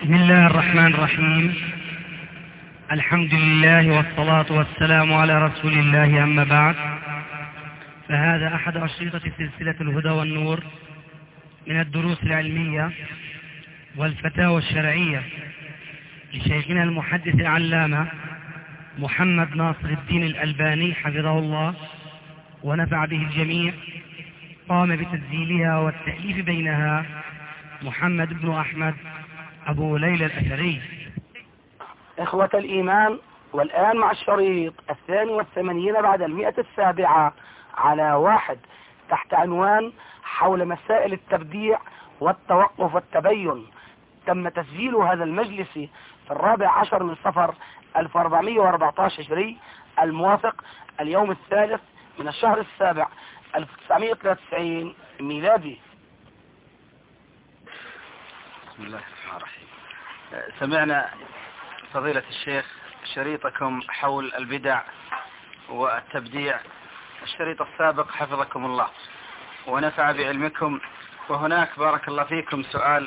بسم الله الرحمن الرحيم. الحمد لله والصلاة والسلام على رسول الله، أما بعد، فهذا أحد أشرطة سلسلة الهدى والنور من الدروس العلمية والفتاوى الشرعية لشيخنا المحدث العلامة محمد ناصر الدين الألباني حفظه الله ونفع به الجميع. قام بتسجيلها والتأليف بينها محمد بن أحمد أبو ليلى الأثري. إخوة الإيمان، والآن مع الشريط 82 بعد 107 على 1 تحت عنوان حول مسائل التبديع والتوقف والتبين. تم تسجيل هذا المجلس في 14 من صفر 1414 هجري، الموافق اليوم 3 من الشهر السابع 1993 ميلادي. بسم الله الرحمن الرحيم. سمعنا فضيلة الشيخ شريطكم حول البدع والتبديع، الشريط السابق حفظكم الله ونفع بعلمكم. وهناك بارك الله فيكم سؤال.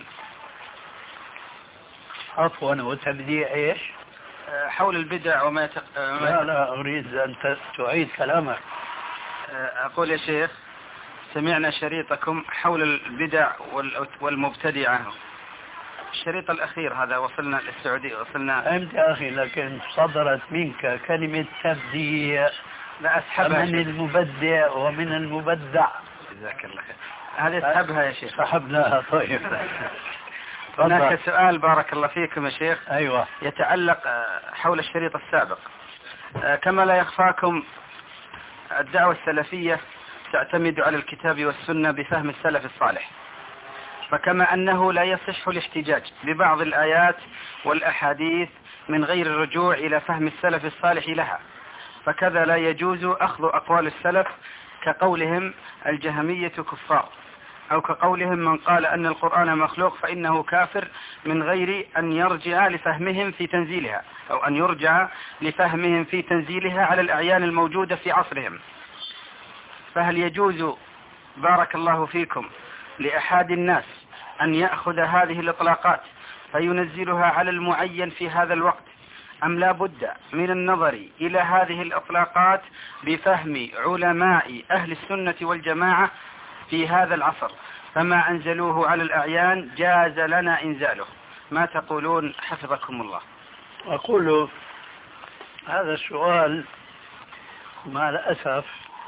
عفوا، وتبديع ايش؟ حول البدع وما لا اريد ان تعيد كلامك. اقول يا شيخ، سمعنا شريطكم حول البدع والمبتدعة، الشريط الأخير هذا وصلنا للسعودية، وصلنا. فهمت يا أخي، لكن صدرت منك كلمة تبديع. لا أسحبها من المبدع ومن المبدع. جزاك الله خير. هذه اسحبها يا شيخ. سحبناها. طيب. هناك سؤال بارك الله فيكم يا شيخ. أيوة. يتعلق حول الشريط السابق. كما لا يخفاكم، الدعوة السلفية تعتمد على الكتاب والسنة بفهم السلف الصالح، فكما أنه لا يصح الاحتجاج ببعض الآيات والأحاديث من غير الرجوع إلى فهم السلف الصالح لها، فكذا لا يجوز أخذ أقوال السلف كقولهم الجهمية كفار، أو كقولهم من قال أن القرآن مخلوق فإنه كافر، من غير أن يرجع لفهمهم في تنزيلها، أو أن يرجع لفهمهم في تنزيلها على الأعيان الموجودة في عصرهم. فهل يجوز بارك الله فيكم لأحد الناس أن يأخذ هذه الإطلاقات فينزلها على المعين في هذا الوقت، أم لا بد من النظر إلى هذه الإطلاقات بفهم علماء أهل السنة والجماعة في هذا العصر، فما أنزلوه على الأعيان جاز لنا إنزاله؟ ما تقولون حفظكم الله؟ أقول هذا السؤال مع الأسف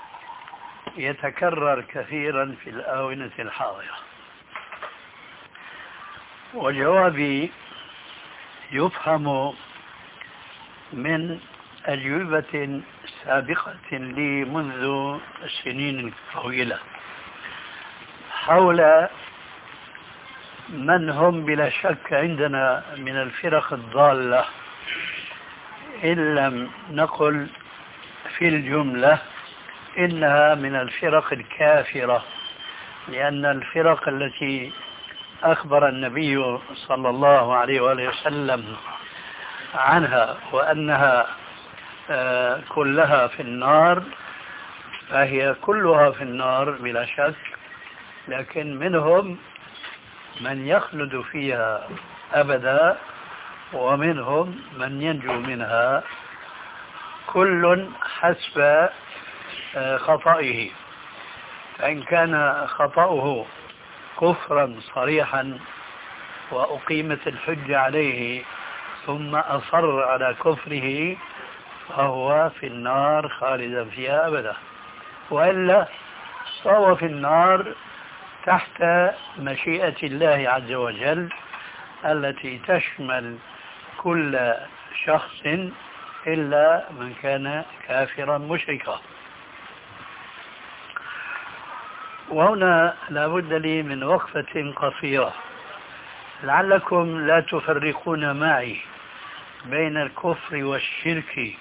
يتكرر كثيرا في الآونة الحاضرة، وجوابي يفهم من أجوبة سابقة لي منذ السنين الطويلة حول من هم بلا شك عندنا من الفرق الضالة، إن لم نقل في الجملة إنها من الفرق الكافرة، لأن الفرق التي أخبر النبي صلى الله عليه وآله وسلم عنها وأنها كلها في النار، فهي كلها في النار بلا شك، لكن منهم من يخلد فيها أبدا ومنهم من ينجو منها، كل حسب خطئه. فإن كان خطأه كفرا صريحا وأقيمت الحجة عليه ثم أصر على كفره فهو في النار خالدا فيها أبدا، وإلا فهو في النار تحت مشيئة الله عز وجل التي تشمل كل شخص إلا من كان كافرا مشركا. وهنا لابد لي من وقفة قصيرة، لعلكم لا تفرقون معي بين الكفر والشرك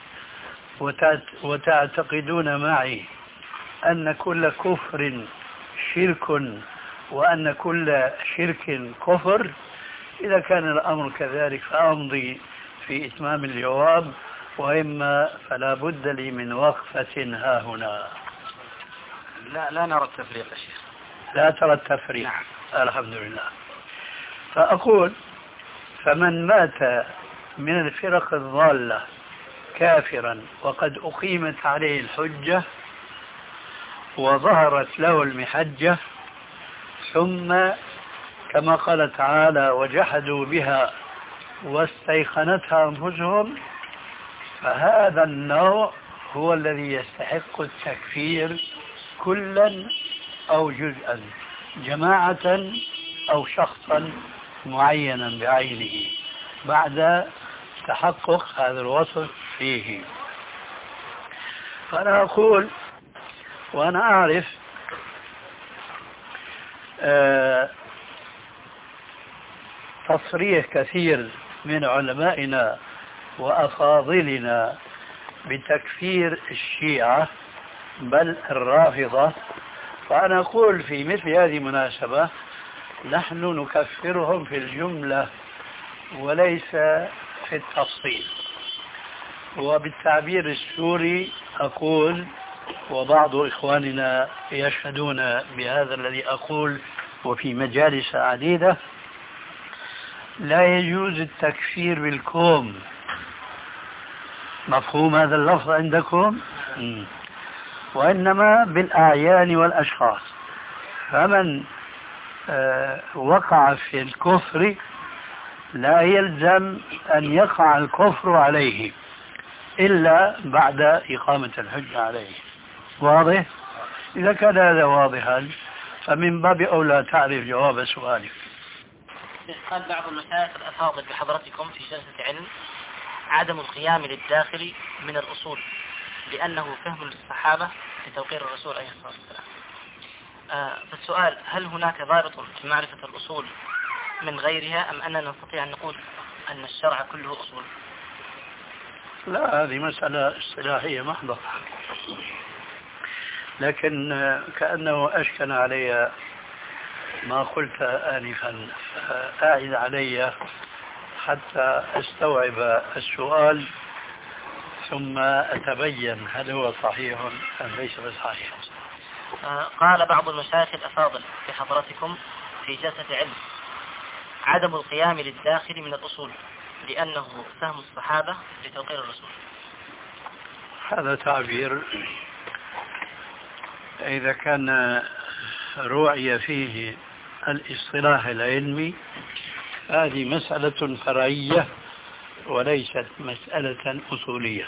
وتعتقدون معي أن كل كفر شرك وأن كل شرك كفر. إذا كان الأمر كذلك فأمضي في إتمام الجواب، وإما فلا بد لي من وقفة ها هنا. لا نرى التفريق يا شيخ. لا ترى التفريق. نعم. الحمد لله. فأقول فمن مات من الفرق الضالة كافرا وقد أقيمت عليه الحجة وظهرت له المحجة، ثم كما قال تعالى وجحدوا بها واستيقنتها أنفسهم، فهذا النوع هو الذي يستحق التكفير كلا أو جزءا، جماعة أو شخصا معينا بعينه بعد تحقق هذا الوصف فيه. فأنا أقول وأنا أعرف تصريح كثير من علمائنا وأفاضلنا بتكفير الشيعة بل الرافضة، فأنا أقول في مثل هذه المناسبة نحن نكفرهم في الجملة وليس في التفصيل. وبالتعبير السوري أقول، وبعض إخواننا يشهدون بهذا الذي أقول وفي مجالس عديدة، لا يجوز التكفير بالكوم. مفهوم هذا اللفظ عندكم؟ وإنما بالأعيان والأشخاص. فمن وقع في الكفر لا يلزم أن يقع الكفر عليه إلا بعد إقامة الحجة عليه. واضح؟ إذا كان هذا واضحا فمن باب أولى تعرف جواب سؤالك. قال بعض المشايخ الأفاضل بحضرتكم في جلسة علم عدم القيام للداخل من الأصول لأنه فهم للصحابة لتوقير الرسول عليه الصلاة والسلام. فالسؤال: هل هناك ضابط في معرفة الأصول من غيرها أم أننا نستطيع أن نقول أن الشرع كله أصول؟ لا، هذه مسألة اصطلاحية محضة، لكن كأنه أشكل علي ما قلت آنفا، فأعد علي حتى أستوعب السؤال ثم أتبين هل هو صحيح أم ليس بصحيح. قال بعض المشايخ الأفاضل بحضرتكم في جلسة علم عدم القيام للداخل من الأصول لأنه فهم الصحابة لتوقير الرسول. هذا تعبير إذا كان رؤي فيه الاصطلاح العلمي هذه مسألة فرعية وليست مسألة أصولية،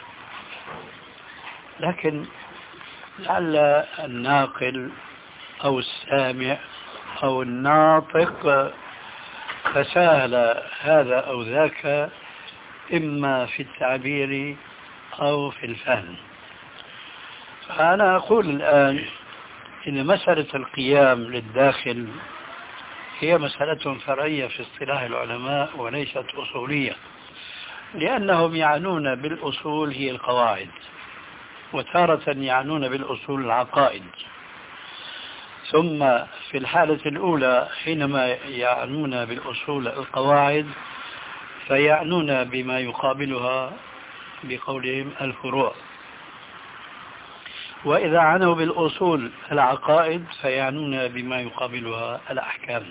لكن لعل الناقل أو السامع أو الناطق تساهل هذا أو ذاك إما في التعبير أو في الفهم. فأنا أقول الآن إن مسألة القيام للداخل هي مسألة فرعية في اصطلاح العلماء وليست أصولية، لأنهم يعنون بالأصول هي القواعد، وتارة يعنون بالأصول العقائد. ثم في الحالة الأولى حينما يعنون بالأصول القواعد فيعنون بما يقابلها بقولهم الفروع، وإذا عنوا بالأصول العقائد فيعنون بما يقابلها الأحكام.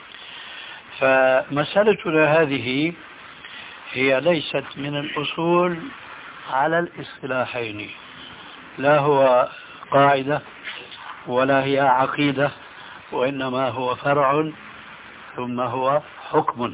فمسألتنا هذه هي ليست من الأصول على الاصطلاحين، لا هو قاعدة ولا هي عقيدة، وإنما هو فرع ثم هو حكم.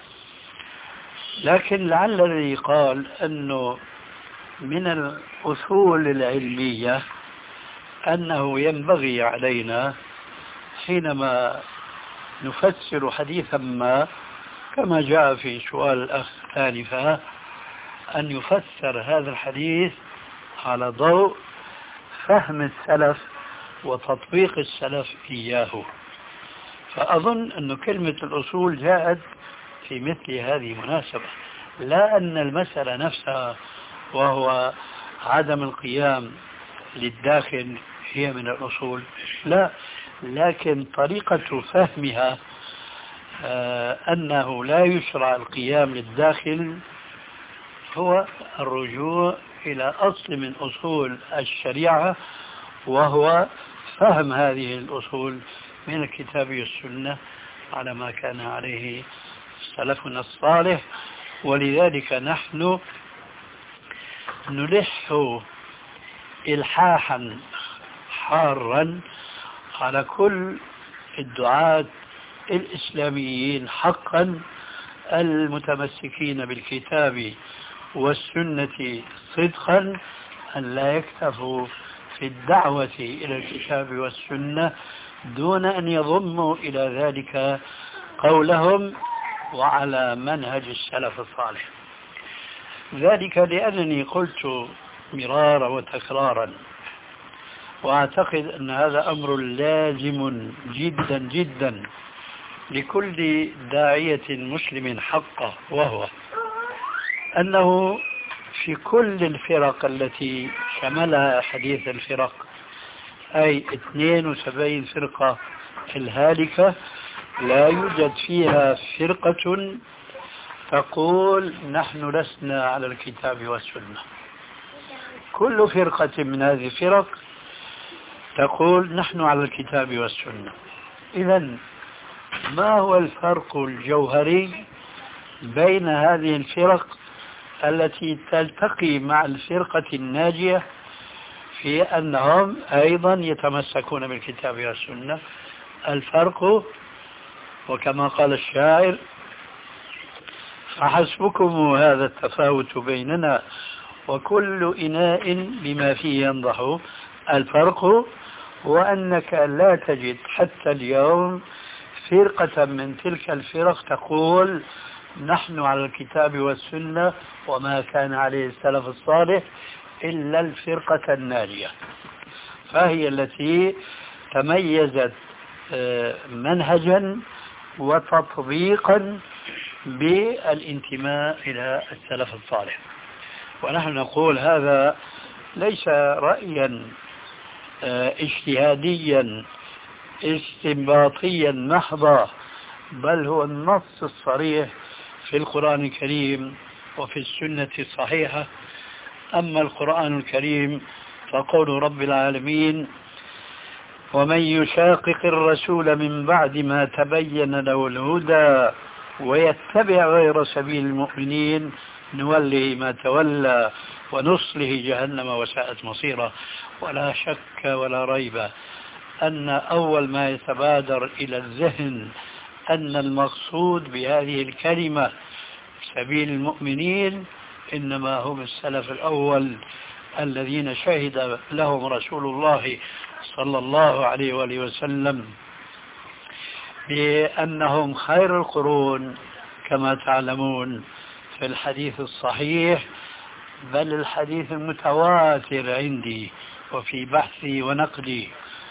لكن لعل الذي قال أنه من الأصول العلمية أنه ينبغي علينا حينما نفسر حديثا ما كما جاء في سؤال الأخ آنفا أن يفسر هذا الحديث على ضوء فهم السلف وتطبيق السلف إياه. فأظن أن كلمة الأصول جاءت في مثل هذه المناسبة، لا أن المسألة نفسها وهو عدم القيام للداخل هي من الأصول، لا، لكن طريقة فهمها أنه لا يشرع القيام للداخل هو الرجوع إلى أصل من أصول الشريعة، وهو فهم هذه الأصول من الكتاب والسنة على ما كان عليه سلفنا الصالح. ولذلك نحن نلح إلحاحا حارا على كل الدعاة الإسلاميين حقا المتمسكين بالكتاب والسنة صدقا أن لا يكتفوا في الدعوة إلى الكتاب والسنة دون أن يضموا إلى ذلك قولهم وعلى منهج السلف الصالح. ذلك لأنني قلت مرارا وتكرارا، وأعتقد أن هذا أمر لازم جدا جدا لكل داعية مسلم حقه، وهو أنه في كل الفرق التي شملها حديث الفرق، أي 72 فرقة الهالكة، لا يوجد فيها فرقة تقول نحن لسنا على الكتاب والسنة. كل فرقة من هذه الفرق تقول نحن على الكتاب والسنة. إذن ما هو الفرق الجوهري بين هذه الفرق التي تلتقي مع الفرقة الناجية في أنهم أيضا يتمسكون بالكتاب والسنة؟ الفرق وكما قال الشاعر: فحسبكم هذا التفاوت بيننا وكل إناء بما فيه ينضح. الفرق هو أنك لا تجد حتى اليوم فرقة من تلك الفرق تقول نحن على الكتاب والسنة وما كان عليه السلف الصالح إلا الفرقة الناجية، فهي التي تميزت منهجا وتطبيقا بالانتماء إلى السلف الصالح. ونحن نقول هذا ليس رأيا اجتهاديا استنباطيا محضا، بل هو النص الصريح في القرآن الكريم وفي السنة الصحيحة. أما القرآن الكريم فقول رب العالمين: ومن يشاقق الرسول من بعد ما تبين له الهدى ويتبع غير سبيل المؤمنين نوله ما تولى ونصله جهنم وساءت مصيره. ولا شك ولا ريب أن أول ما يتبادر إلى الذهن أن المقصود بهذه الكلمة سبيل المؤمنين إنما هم السلف الأول الذين شهد لهم رسول الله صلى الله عليه وآله وسلم بأنهم خير القرون، كما تعلمون في الحديث الصحيح، بل الحديث المتواتر عندي وفي بحثي ونقدي: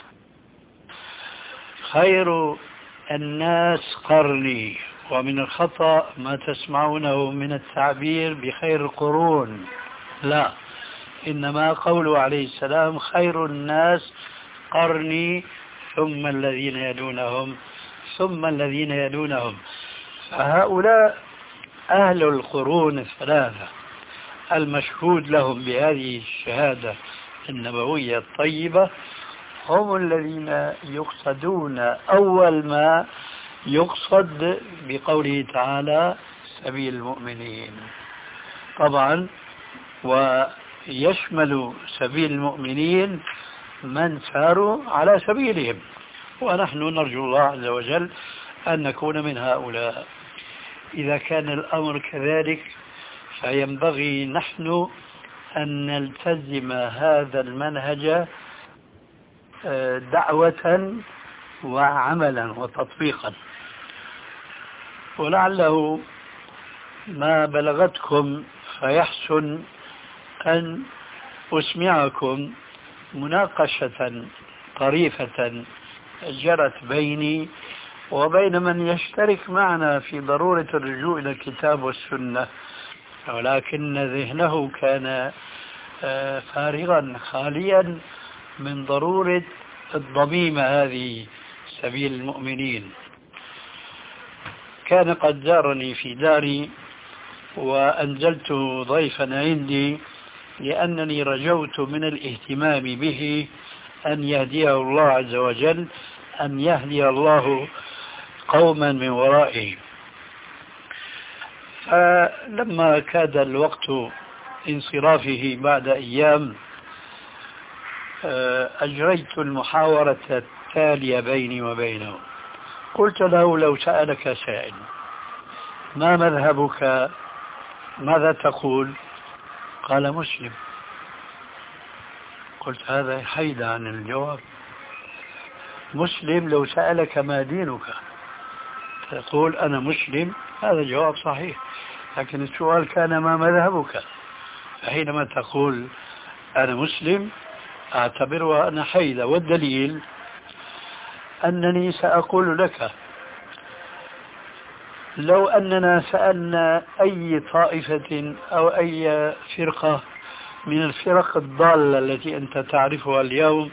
خير الناس قرني. ومن الخطأ ما تسمعونه من التعبير بخير القرون، لا، إنما قوله عليه السلام خير الناس قرني ثم الذين يلونهم ثم الذين يلونهم. فهؤلاء أهل القرون الثلاثة المشهود لهم بهذه الشهادة النبوية الطيبة هم الذين يقصدون أول ما يقصد بقوله تعالى سبيل المؤمنين. طبعا ويشمل سبيل المؤمنين من ساروا على سبيلهم، ونحن نرجو الله عز وجل أن نكون من هؤلاء. إذا كان الأمر كذلك فينبغي نحن أن نلتزم هذا المنهج دعوة وعملا وتطبيقا. ولعله ما بلغتكم فيحسن أن أسمعكم مناقشة طريفة جرت بيني وبين من يشترك معنا في ضرورة الرجوع إلى الكتاب والسنة، ولكن ذهنه كان فارغا خاليا من ضرورة الضميمة هذه سبيل المؤمنين. كان قد زارني في داري وأنزلت ضيفا عندي لأنني رجوت من الاهتمام به أن يهديه الله عز وجل، أن يهدي الله قوما من ورائه. فلما كاد الوقت انصرافه بعد أيام أجريت المحاورة التالية بيني وبينه. قلت له: لو سألك سائل ما مذهبك ماذا تقول؟ قال: مسلم. قلت: هذا حيد عن الجواب. مسلم لو سألك ما دينك تقول أنا مسلم، هذا جواب صحيح، لكن السؤال كان ما مذهبك، فحينما تقول أنا مسلم أعتبرها أنا حيدة. والدليل أنني سأقول لك لو أننا سألنا أي طائفة أو أي فرقة من الفرق الضالة التي أنت تعرفها اليوم،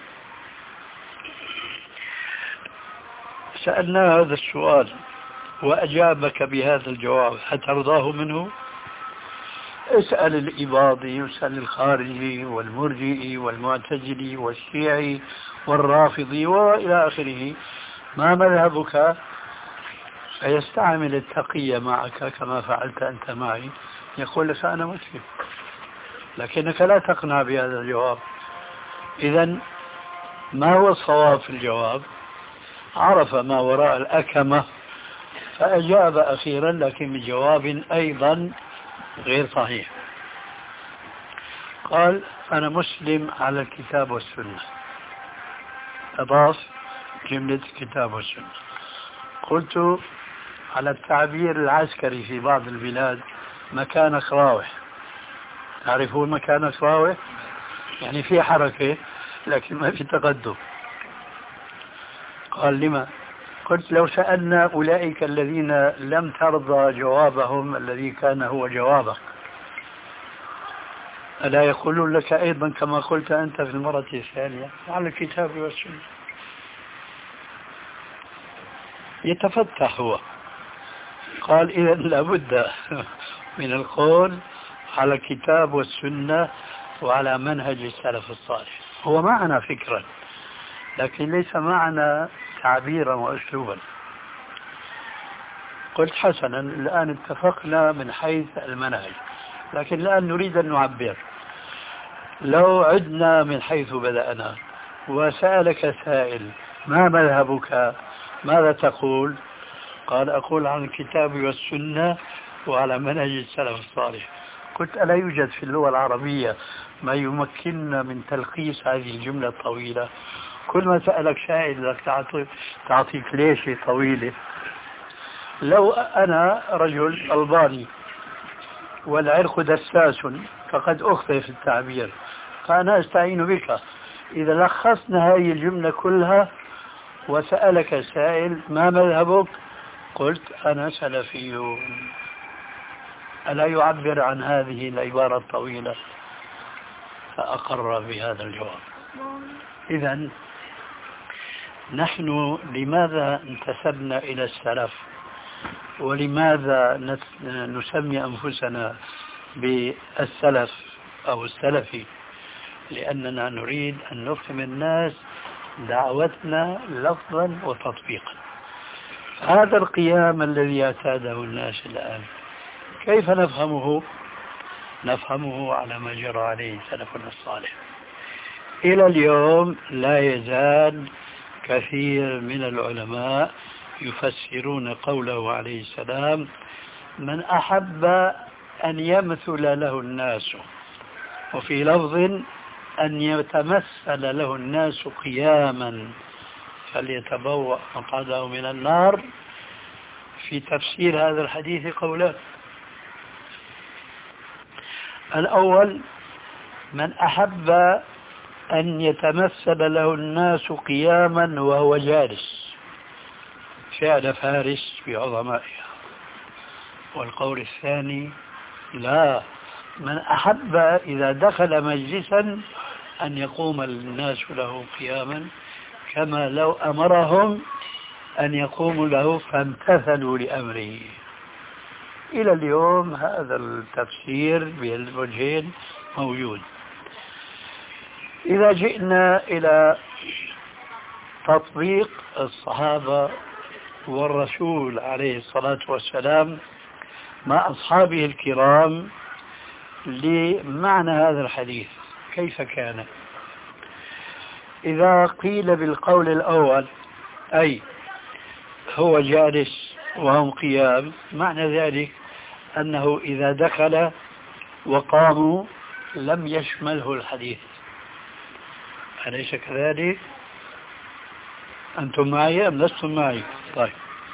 سألنا هذا السؤال وأجابك بهذا الجواب، هترضاه منه؟ اسأل الإباضي واسأل الخارجي والمرجئي والمعتزلي والشيعي والرافضي وإلى آخره ما مذهبك، فيستعمل التقية معك كما فعلت أنت معي، يقول لك أنا مسلم، لكنك لا تقنع بهذا الجواب. إذن ما هو الصواب في الجواب؟ عرف ما وراء الأكمة فأجاب أخيرا، لكن بجواب أيضا غير صحيح. قال: أنا مسلم على الكتاب والسنة، أضاف جملة الكتاب والسنة. قلت: على التعبير العسكري في بعض البلاد مكانك راوح، تعرفون مكانك راوح؟ يعني في حركة لكن ما في تقدم. قال: لما؟ قلت: لو سألنا أولئك الذين لم ترضى جوابهم الذي كان هو جوابك، ألا يقولون لك أيضا كما قلت أنت في المرة الثانية على الكتاب والسنة؟ يتفتح هو. قال: إذا لابد من القول على الكتاب والسنة وعلى منهج السلف الصالح. هو معنا فكرا لكن ليس معنا تعبيرا وأسلوبا. قلت: حسنا، الآن اتفقنا من حيث المنهج، لكن الآن نريد أن نعبر. لو عدنا من حيث بدأنا وسألك سائل ما مذهبك ماذا تقول؟ قال: أقول عن الكتاب والسنة وعلى منهج السلف الصالح. قلت: ألا يوجد في اللغة العربية ما يمكننا من تلخيص هذه الجملة الطويلة؟ كل ما سألك سائل لك تعطيك ليش طويلة. لو أنا رجل ألباني والعرق دساس فقد أخطئ في التعبير، فأنا أستعين بك. إذا لخصنا هذه الجملة كلها وسألك سائل ما مذهبك، قلت: أنا سلفي. ألا يعبر عن هذه العبارة الطويلة؟ فأقر بهذا الجواب. إذن نحن لماذا انتسبنا إلى السلف ولماذا نسمي أنفسنا بالسلف أو السلفي؟ لأننا نريد أن نفهم الناس دعوتنا لفظا وتطبيقا. هذا القيام الذي اعتاده الناس الآن كيف نفهمه؟ نفهمه على ما جرى عليه سلفنا الصالح. إلى اليوم لا يزال كثير من العلماء يفسرون قوله عليه السلام: من أحب أن يمثل له الناس، وفي لفظ أن يتمثل له الناس قياما فليتبوأ مقعده من النار. في تفسير هذا الحديث قولان: الأول من أحب أن يتمثل له الناس قياما وهو جالس، فعل فارس بعظمائها. والقول الثاني: لا، من أحب إذا دخل مجلسا أن يقوم الناس له قياما كما لو أمرهم أن يقوموا له فامتثلوا لأمره. إلى اليوم هذا التفسير بالوجهين موجود. إذا جئنا إلى تطبيق الصحابة والرسول عليه الصلاة والسلام مع أصحابه الكرام لمعنى هذا الحديث كيف كان. إذا قيل بالقول الأول أي هو جالس وهم قيام، معنى ذلك أنه إذا دخل وقاموا لم يشمله الحديث، أليس كذلك؟ أنتم معي أم لستم معي؟ طيب،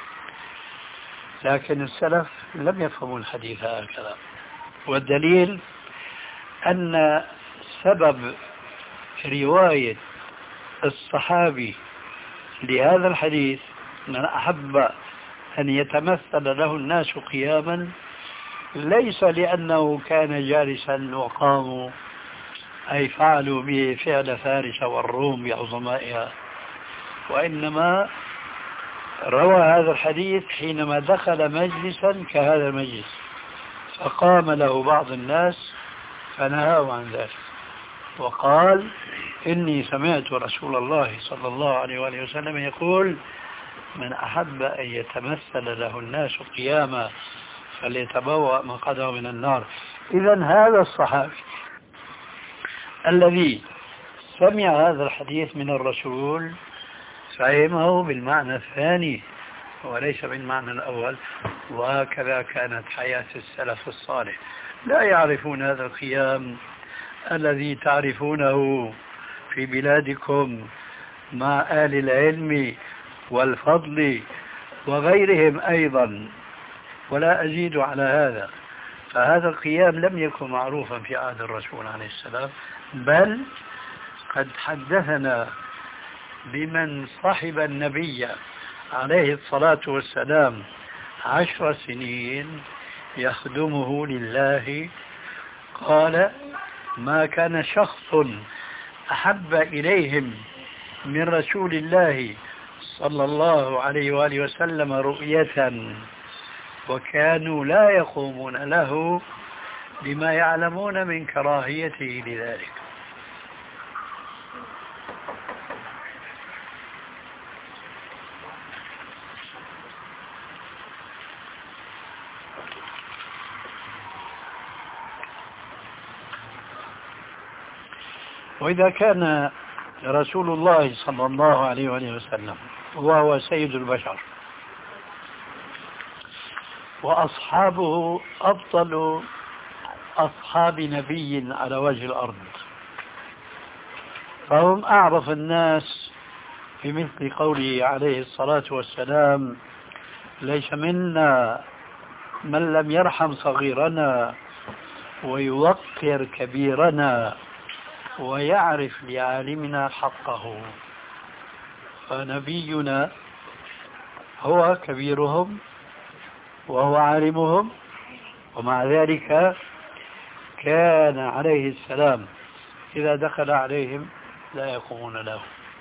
لكن السلف لم يفهموا الحديث هكذا، والدليل أن سبب رواية الصحابي لهذا الحديث من أحب أن يتمثل له الناس قياما ليس لأنه كان جالسا وقاموا أي فعلوا به فعل فارس والروم بعظمائها، وإنما روى هذا الحديث حينما دخل مجلسا كهذا المجلس فقام له بعض الناس فنهاه عن ذلك وقال إني سمعت رسول الله صلى الله عليه وآله وسلم يقول من أحب أن يتمثل له الناس قياما فليتبوأ مقعده من النار. إذن هذا الصحابي الذي سمع هذا الحديث من الرسول فهمه بالمعنى الثاني وليس بالمعنى الأول، وهكذا كانت حياة السلف الصالح، لا يعرفون هذا القيام الذي تعرفونه في بلادكم مع آل العلم والفضل وغيرهم أيضا، ولا أزيد على هذا. فهذا القيام لم يكن معروفا في عهد الرسول عليه السلام، بل قد حدثنا بمن صحب النبي عليه الصلاة والسلام 10 سنين يخدمه لله، قال ما كان شخص أحب إليهم من رسول الله صلى الله عليه وآله وسلم رؤية وكانوا لا يقومون له بما يعلمون من كراهيته لذلك. وإذا كان رسول الله صلى الله عليه وسلم وهو سيد البشر وأصحابه أفضل أصحاب نبي على وجه الأرض، فهم أعرف الناس بمثل قوله عليه الصلاة والسلام ليس منا من لم يرحم صغيرنا ويوقر كبيرنا ويعرف لعالمنا حقه. فنبينا هو كبيرهم وهو عالمهم، ومع ذلك كان عليه السلام إذا دخل عليهم لا يقومون له.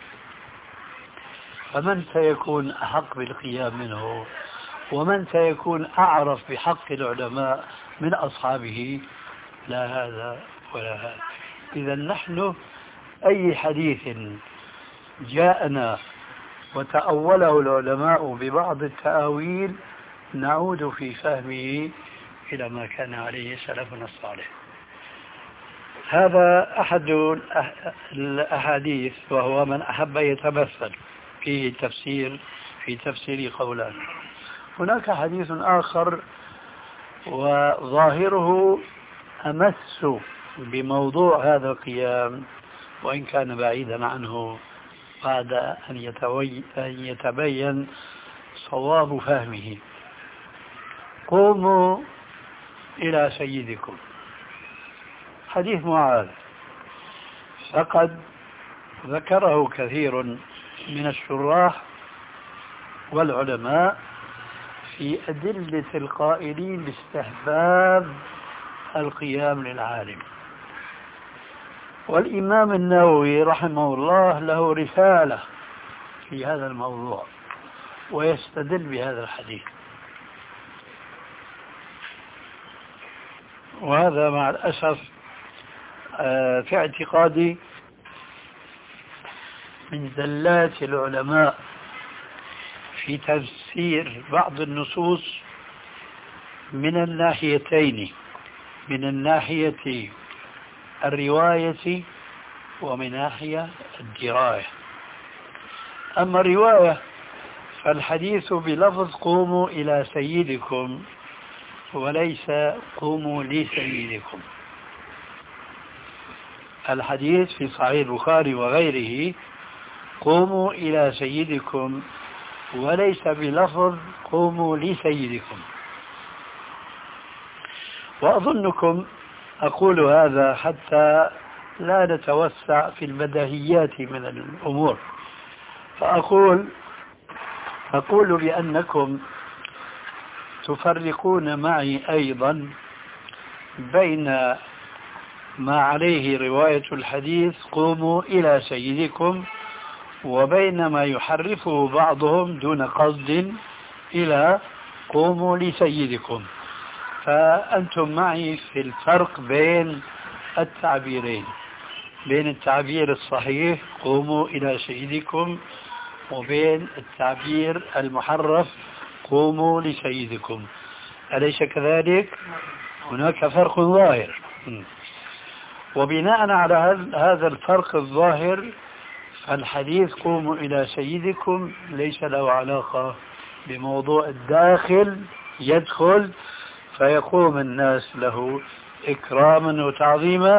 فمن سيكون أحق بالقيام منه ومن سيكون أعرف بحق العلماء من أصحابه؟ لا هذا ولا هذا. إذا نحن أي حديث جاءنا وتأوله العلماء ببعض التأويل نعود في فهمه إلى ما كان عليه سلفنا الصالح. هذا أحد الأحاديث، وهو من أحب يتمثل فيه في تفسير قولان. هناك حديث آخر وظاهره أمس بموضوع هذا القيام وإن كان بعيدا عنه بعد أن يتبين صواب فهمه. قوموا إلى سيدكم، حديث معاذ، فقد ذكره كثير من الشراح والعلماء في أدلة القائلين باستحباب القيام للعالم. والإمام النووي رحمه الله له رسالة في هذا الموضوع ويستدل بهذا الحديث، وهذا مع الأسف في اعتقادي من زلات العلماء في تفسير بعض النصوص من الناحيتين، من الناحية الرواية ومن ناحية الدراية. أما الرواية فالحديث بلفظ قوموا إلى سيدكم وليس قوموا لسيدكم. الحديث في صحيح البخاري وغيره قوموا إلى سيدكم وليس بلفظ قوموا لسيدكم. وأظنكم أقول هذا حتى لا نتوسع في البديهيات من الأمور، فأقول بأنكم تفرقون معي أيضا بين ما عليه رواية الحديث قوموا إلى سيدكم وبين ما يحرفه بعضهم دون قصد إلى قوموا لسيدكم. فأنتم معي في الفرق بين التعبيرين، بين التعبير الصحيح قوموا إلى سيدكم وبين التعبير المحرف قوموا لسيدكم. أليس كذلك؟ هناك فرق ظاهر، وبناء على هذا الفرق الظاهر فالحديث قوموا إلى سيدكم ليس له علاقة بموضوع الداخل يدخل فيقوم الناس له إكراما وتعظيما،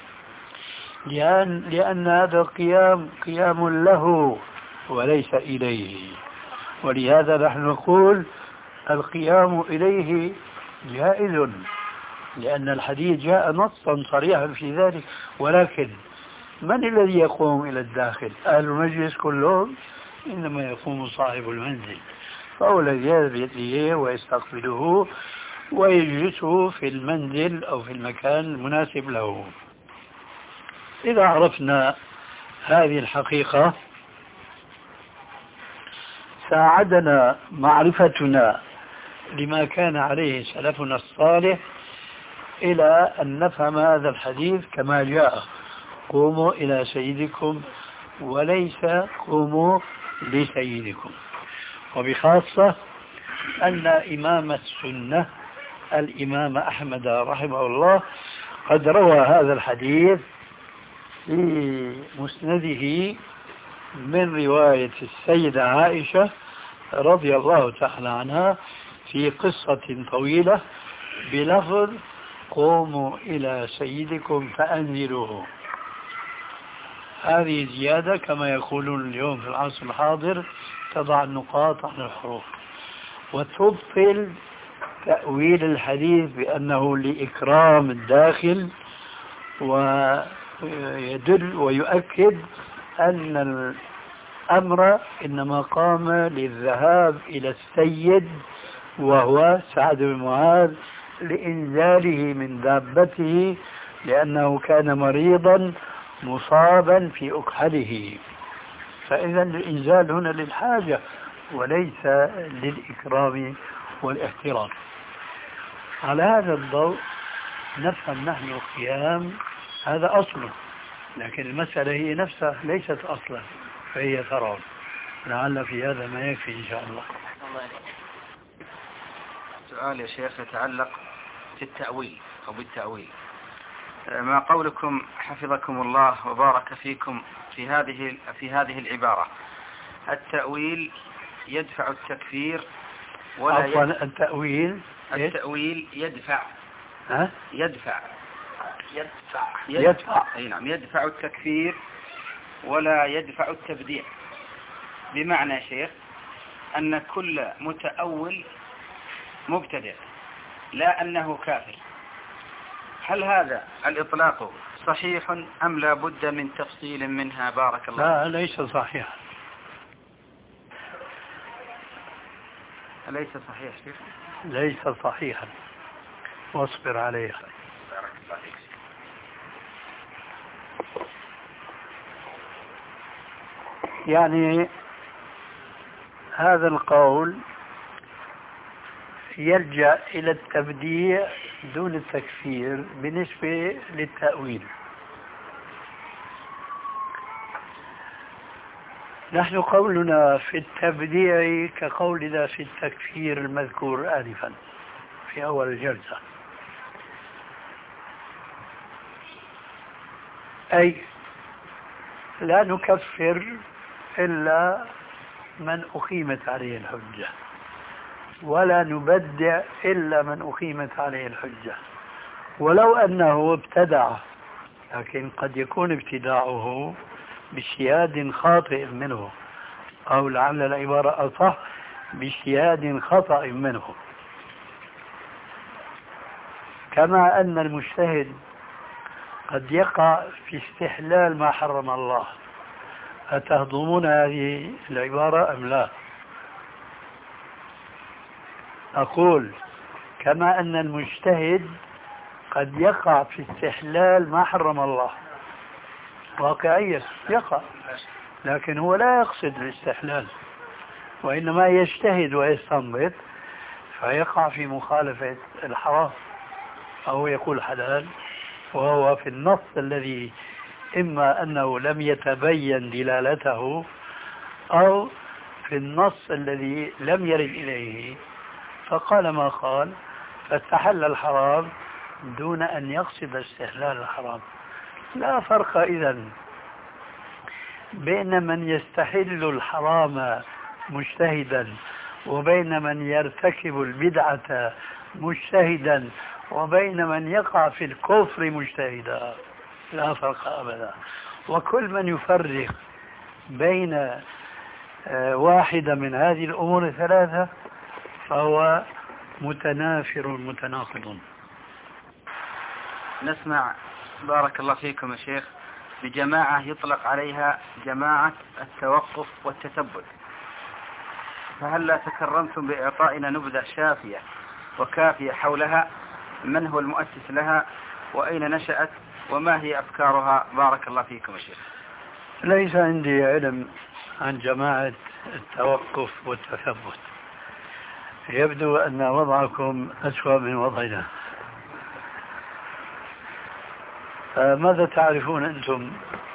لأن هذا القيام قيام له وليس إليه. ولهذا نحن نقول القيام إليه جائز، لأن الحديث جاء نصا صريحا في ذلك. ولكن من الذي يقوم إلى الداخل؟ أهل المجلس كلهم؟ إنما يقوم صاحب المنزل، فهو الذي يذهب إليه ويستقبله ويجلسه في المنزل أو في المكان المناسب له. إذا عرفنا هذه الحقيقة ساعدنا معرفتنا لما كان عليه سلفنا الصالح إلى أن نفهم هذا الحديث كما جاء قوموا إلى سيدكم وليس قوموا لسيدكم. وبخاصة أن إمام السنة الإمام أحمد رحمه الله قد روى هذا الحديث في مسنده من رواية السيدة عائشة رضي الله تعالى عنها في قصة طويلة بلفظ قوموا إلى سيدكم فأنزلوه. هذه زيادة كما يقولون اليوم في العصر الحاضر تضع النقاط عن الحروف، وتبطل تأويل الحديث بأنه لإكرام الداخل، ويدل ويؤكد أن الأمر إنما قام للذهاب إلى السيد وهو سعد بن معاذ لإنزاله من دابته لأنه كان مريضا مصابا في أكحله. فإذا الإنزال هنا للحاجة وليس للإكرام والاحترام. على هذا الضوء نفهم نحن القيام هذا أصله، لكن المسألة هي نفسها ليست أصلا فهي فرع. لعل في هذا ما يكفي إن شاء الله. سؤال يا شيخ يتعلق في التأويل أو بالتأويل. ما قولكم حفظكم الله وبارك فيكم في هذه العبارة التأويل يدفع التكفير ولا التأويل يدفع أي نعم يدفع التكفير ولا يدفع التبديع. بمعنى يا شيخ أن كل متأول مبتدع لا أنه كافر. هل هذا الإطلاق صحيح أم لا بد من تفصيل منها؟ بارك الله. لا ليس صحيح. ليس صحيح شيخ؟ ليس صحيحا، واصبر عليها. بارك الله فيك. يعني هذا القول يلجأ إلى التبديع دون التكفير بالنسبة للتأويل. نحن قولنا في التبديع كقولنا في التكفير المذكور آنفا في أول الجلسة. أي لا نكفر إلا من أقيمت عليه الحجة، ولا نبدع إلا من أقيمت عليه الحجة، ولو أنه ابتدع، لكن قد يكون ابتداعه باجتهاد خاطئ منه، أو لعل العبارة أصح باجتهاد خطأ منه. كما أن المجتهد قد يقع في استحلال ما حرم الله. أتهضمون هذه العبارة أم لا؟ أقول كما أن المجتهد قد يقع في استحلال ما حرم الله واقعيا يقع، لكن هو لا يقصد الاستحلال، وإنما يجتهد ويستنبط فيقع في مخالفة الحرام، أو يقول حلال وهو في النص الذي إما أنه لم يتبين دلالته، أو في النص الذي لم يرد إليه فقال ما قال، فاستحل الحرام دون أن يقصد استحلال الحرام. لا فرق إذن بين من يستحل الحرام مجتهدا وبين من يرتكب البدعة مجتهدا وبين من يقع في الكفر مجتهدا، لا فرق أبدا. وكل من يفرق بين واحدة من هذه الأمور الثلاثة فهو متنافر متناقض. نسمع بارك الله فيكم يا شيخ بجماعة يطلق عليها جماعة التوقف والتثبت، فهل لا تكرمتم بإعطائنا نبذة شافية وكافية حولها؟ من هو المؤسس لها وأين نشأت وما هي أفكارها؟ بارك الله فيكم يا شيخ. ليس عندي علم عن جماعة التوقف والتثبت، يبدو أن وضعكم أسوأ من وضعنا. ماذا تعرفون أنتم؟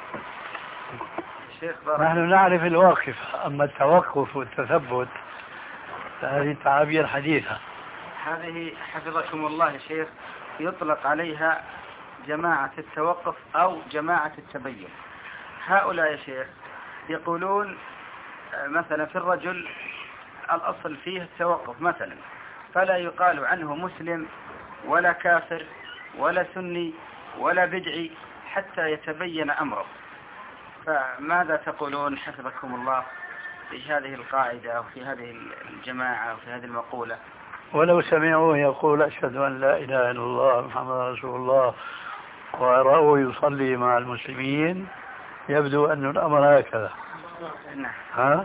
نحن نعرف الواقف، أما التوقف والتثبت فهذه تعابير حديثة. هذه حفظكم الله يا شيخ يطلق عليها جماعة التوقف أو جماعة التبين. هؤلاء يا شيخ يقولون مثلا في الرجل الأصل فيه التوقف مثلا، فلا يقال عنه مسلم ولا كافر ولا سني ولا بدعي حتى يتبين أمره. فماذا تقولون حفظكم الله في هذه القاعدة وفي هذه الجماعة وفي هذه المقولة؟ ولو سمعوه يقول أشهد أن لا إله إلا الله محمد رسول الله ورأوه يصلي مع المسلمين يبدو أن الأمر هكذا. ها؟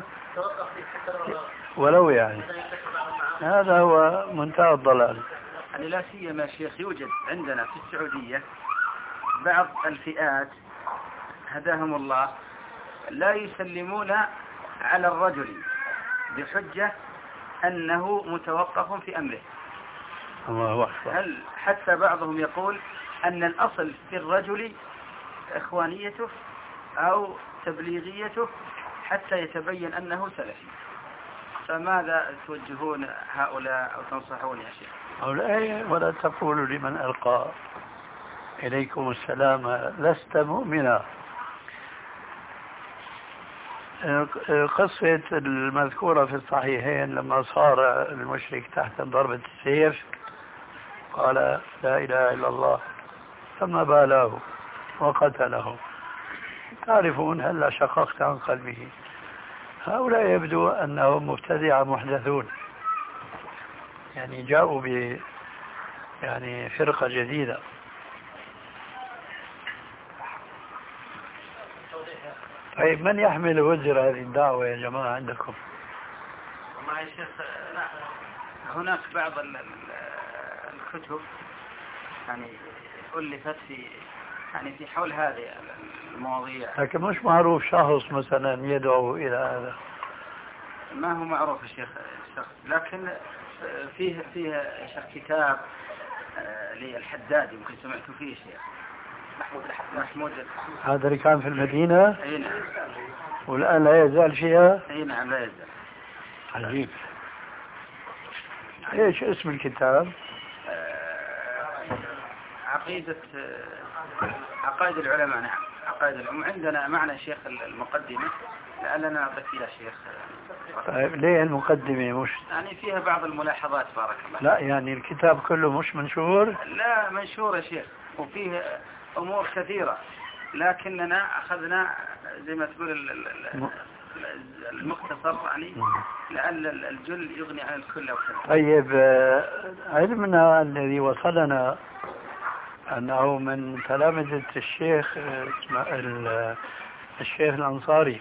ولو يعني هذا هو منتهى الضلال. يعني لا سيما يا شيخ يوجد عندنا في السعودية بعض الفئات هداهم الله لا يسلمون على الرجل بحجة أنه متوقف في أمره. الله أكبر. هل حتى بعضهم يقول أن الأصل في الرجل إخوانيته أو تبليغيته حتى يتبين أنه سلفي. فماذا توجهون هؤلاء أو تنصحون يا شيخ؟ هؤلاء ولا تقولوا لمن ألقى إليكم السلام لست مؤمنا. قصة المذكورة في الصحيحين لما صار المشرك تحت ضربة السيف قال لا إله إلا الله ثم بالاه وقتله. تعرفون هل شققت عن قلبه. هؤلاء يبدو أنهم مبتدعة محدثون، يعني جاءوا ب يعني فرقة جديدة. طيب من يحمل وزر هذه الدعوة يا جماعة عندكم؟ والله يا شيخ هناك بعض الكتب يعني ألفت في حول هذه المواضيع، لكن مش معروف شخص مثلا يدعو إلى هذا. ما هو معروف يا شيخ الشخص، لكن فيه شيخ كتاب للحداد يمكن سمعتوا فيه شيخ محمود. هذا اللي كان في المدينة؟ اي نعم. والآن لا يزال فيها؟ اي نعم لا يزال. عجيب. ايش اسم الكتاب؟ عقائد العلماء. نعم عقائد العلماء. عندنا معنى شيخ المقدمة لعلنا نعطيك يا شيخ. طيب ليه المقدمة مش يعني فيها بعض الملاحظات بارك الله. لا يعني الكتاب كله مش منشور؟ لا منشور يا شيخ وفيه أمور كثيرة لكننا أخذنا زي ما تقول المختصر يعني لأن الجل يغني عن الكل أو كذا. طيب علمنا الذي وصلنا أنه من تلامذة الشيخ الشيخ الأنصاري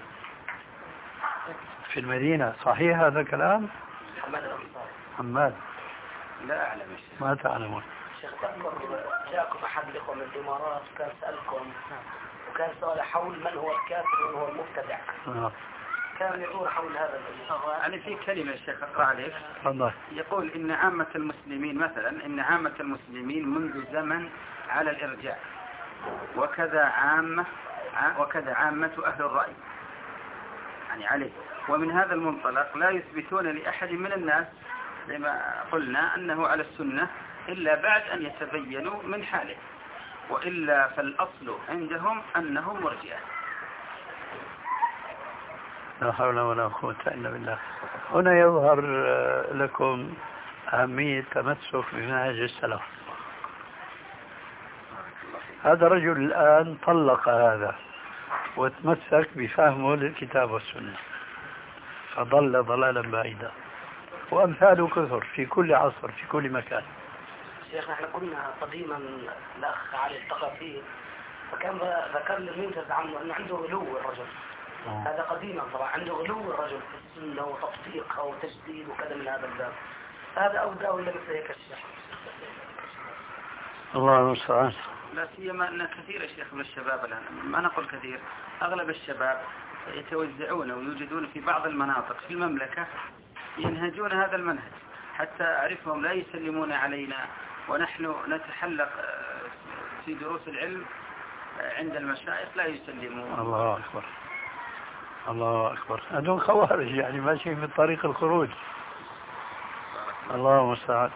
في المدينة، صحيح هذا الكلام؟ حماد لا أعلم الشيخ. ما تعلمون؟ شيخ تذكر جاءكم أحد الإخوة من الإمارات وكان سألكم وكان سؤال حول من هو الكافر ومن هو المبتدع. كان يدور حول هذا الموضوع. يعني في كلمة يا شيخ أقرأ عليك. تفضل. يقول إن عامة المسلمين مثلا إن عامة المسلمين منذ زمن على الإرجاع وكذا عامة أهل الرأي يعني عليه. ومن هذا المنطلق لا يثبتون لأحد من الناس زي ما قلنا أنه على السنة إلا بعد أن يتبينوا من حاله وإلا فالأصل عندهم أنهم مرجئة. لا حول ولا قوة إلا بالله. هنا يظهر لكم أهمية تمسك بمنهج السلف. هذا الرجل الآن طلق هذا وتمسك بفهمه للكتاب والسنة فضل ضلالا بعيدا، وأمثاله كثر في كل عصر في كل مكان. شيخ احنا كنا قديما الأخ علي التقى فيه فكان ذكر لي ينجز عنه أنه عنده غلو الرجل. هذا قديما طبعا عنده غلو الرجل في السنة وتطبيق أو تجديد وكذا من هذا الباب. هذا أودى ولا مثل هيك الشيخ؟ الله المستعان. لا سيما أن كثير يا شيخ من الشباب الآن، ما نقول كثير، أغلب الشباب يتوزعون ويوجدون في بعض المناطق في المملكة ينهجون هذا المنهج حتى أعرفهم لا يسلمون علينا ونحن نتحلق في دروس العلم عند المشايخ لا يسلمون. الله أكبر الله أكبر. هذول خوارج يعني ماشيين من طريق الخروج. الله المستعان.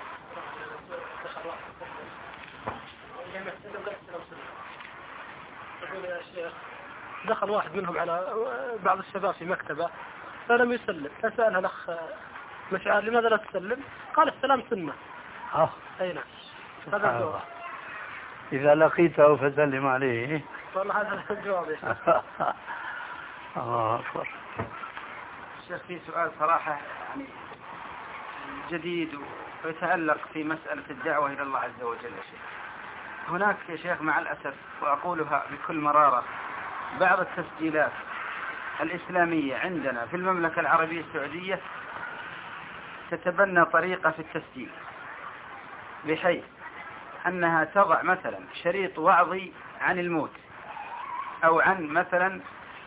يا شيخ دخل واحد منهم على بعض الشباب في مكتبه فلم يسلم، فسألها الأخ مشعار لماذا لا تسلم؟ قال السلام سنة. أي نعم. إذا لقيته فسلم عليه. والله هذا الجواب يا شيخ. الله أكبر. الشيخ في سؤال صراحة يعني جديد ويتعلق في مسألة الدعوة إلى الله عز وجل يا شيخ. هناك يا شيخ مع الأسف وأقولها بكل مرارة بعض التسجيلات الإسلامية عندنا في المملكة العربية السعودية تتبنى طريقة في التسجيل بحيث أنها تضع مثلا شريط وعظي عن الموت أو عن مثلا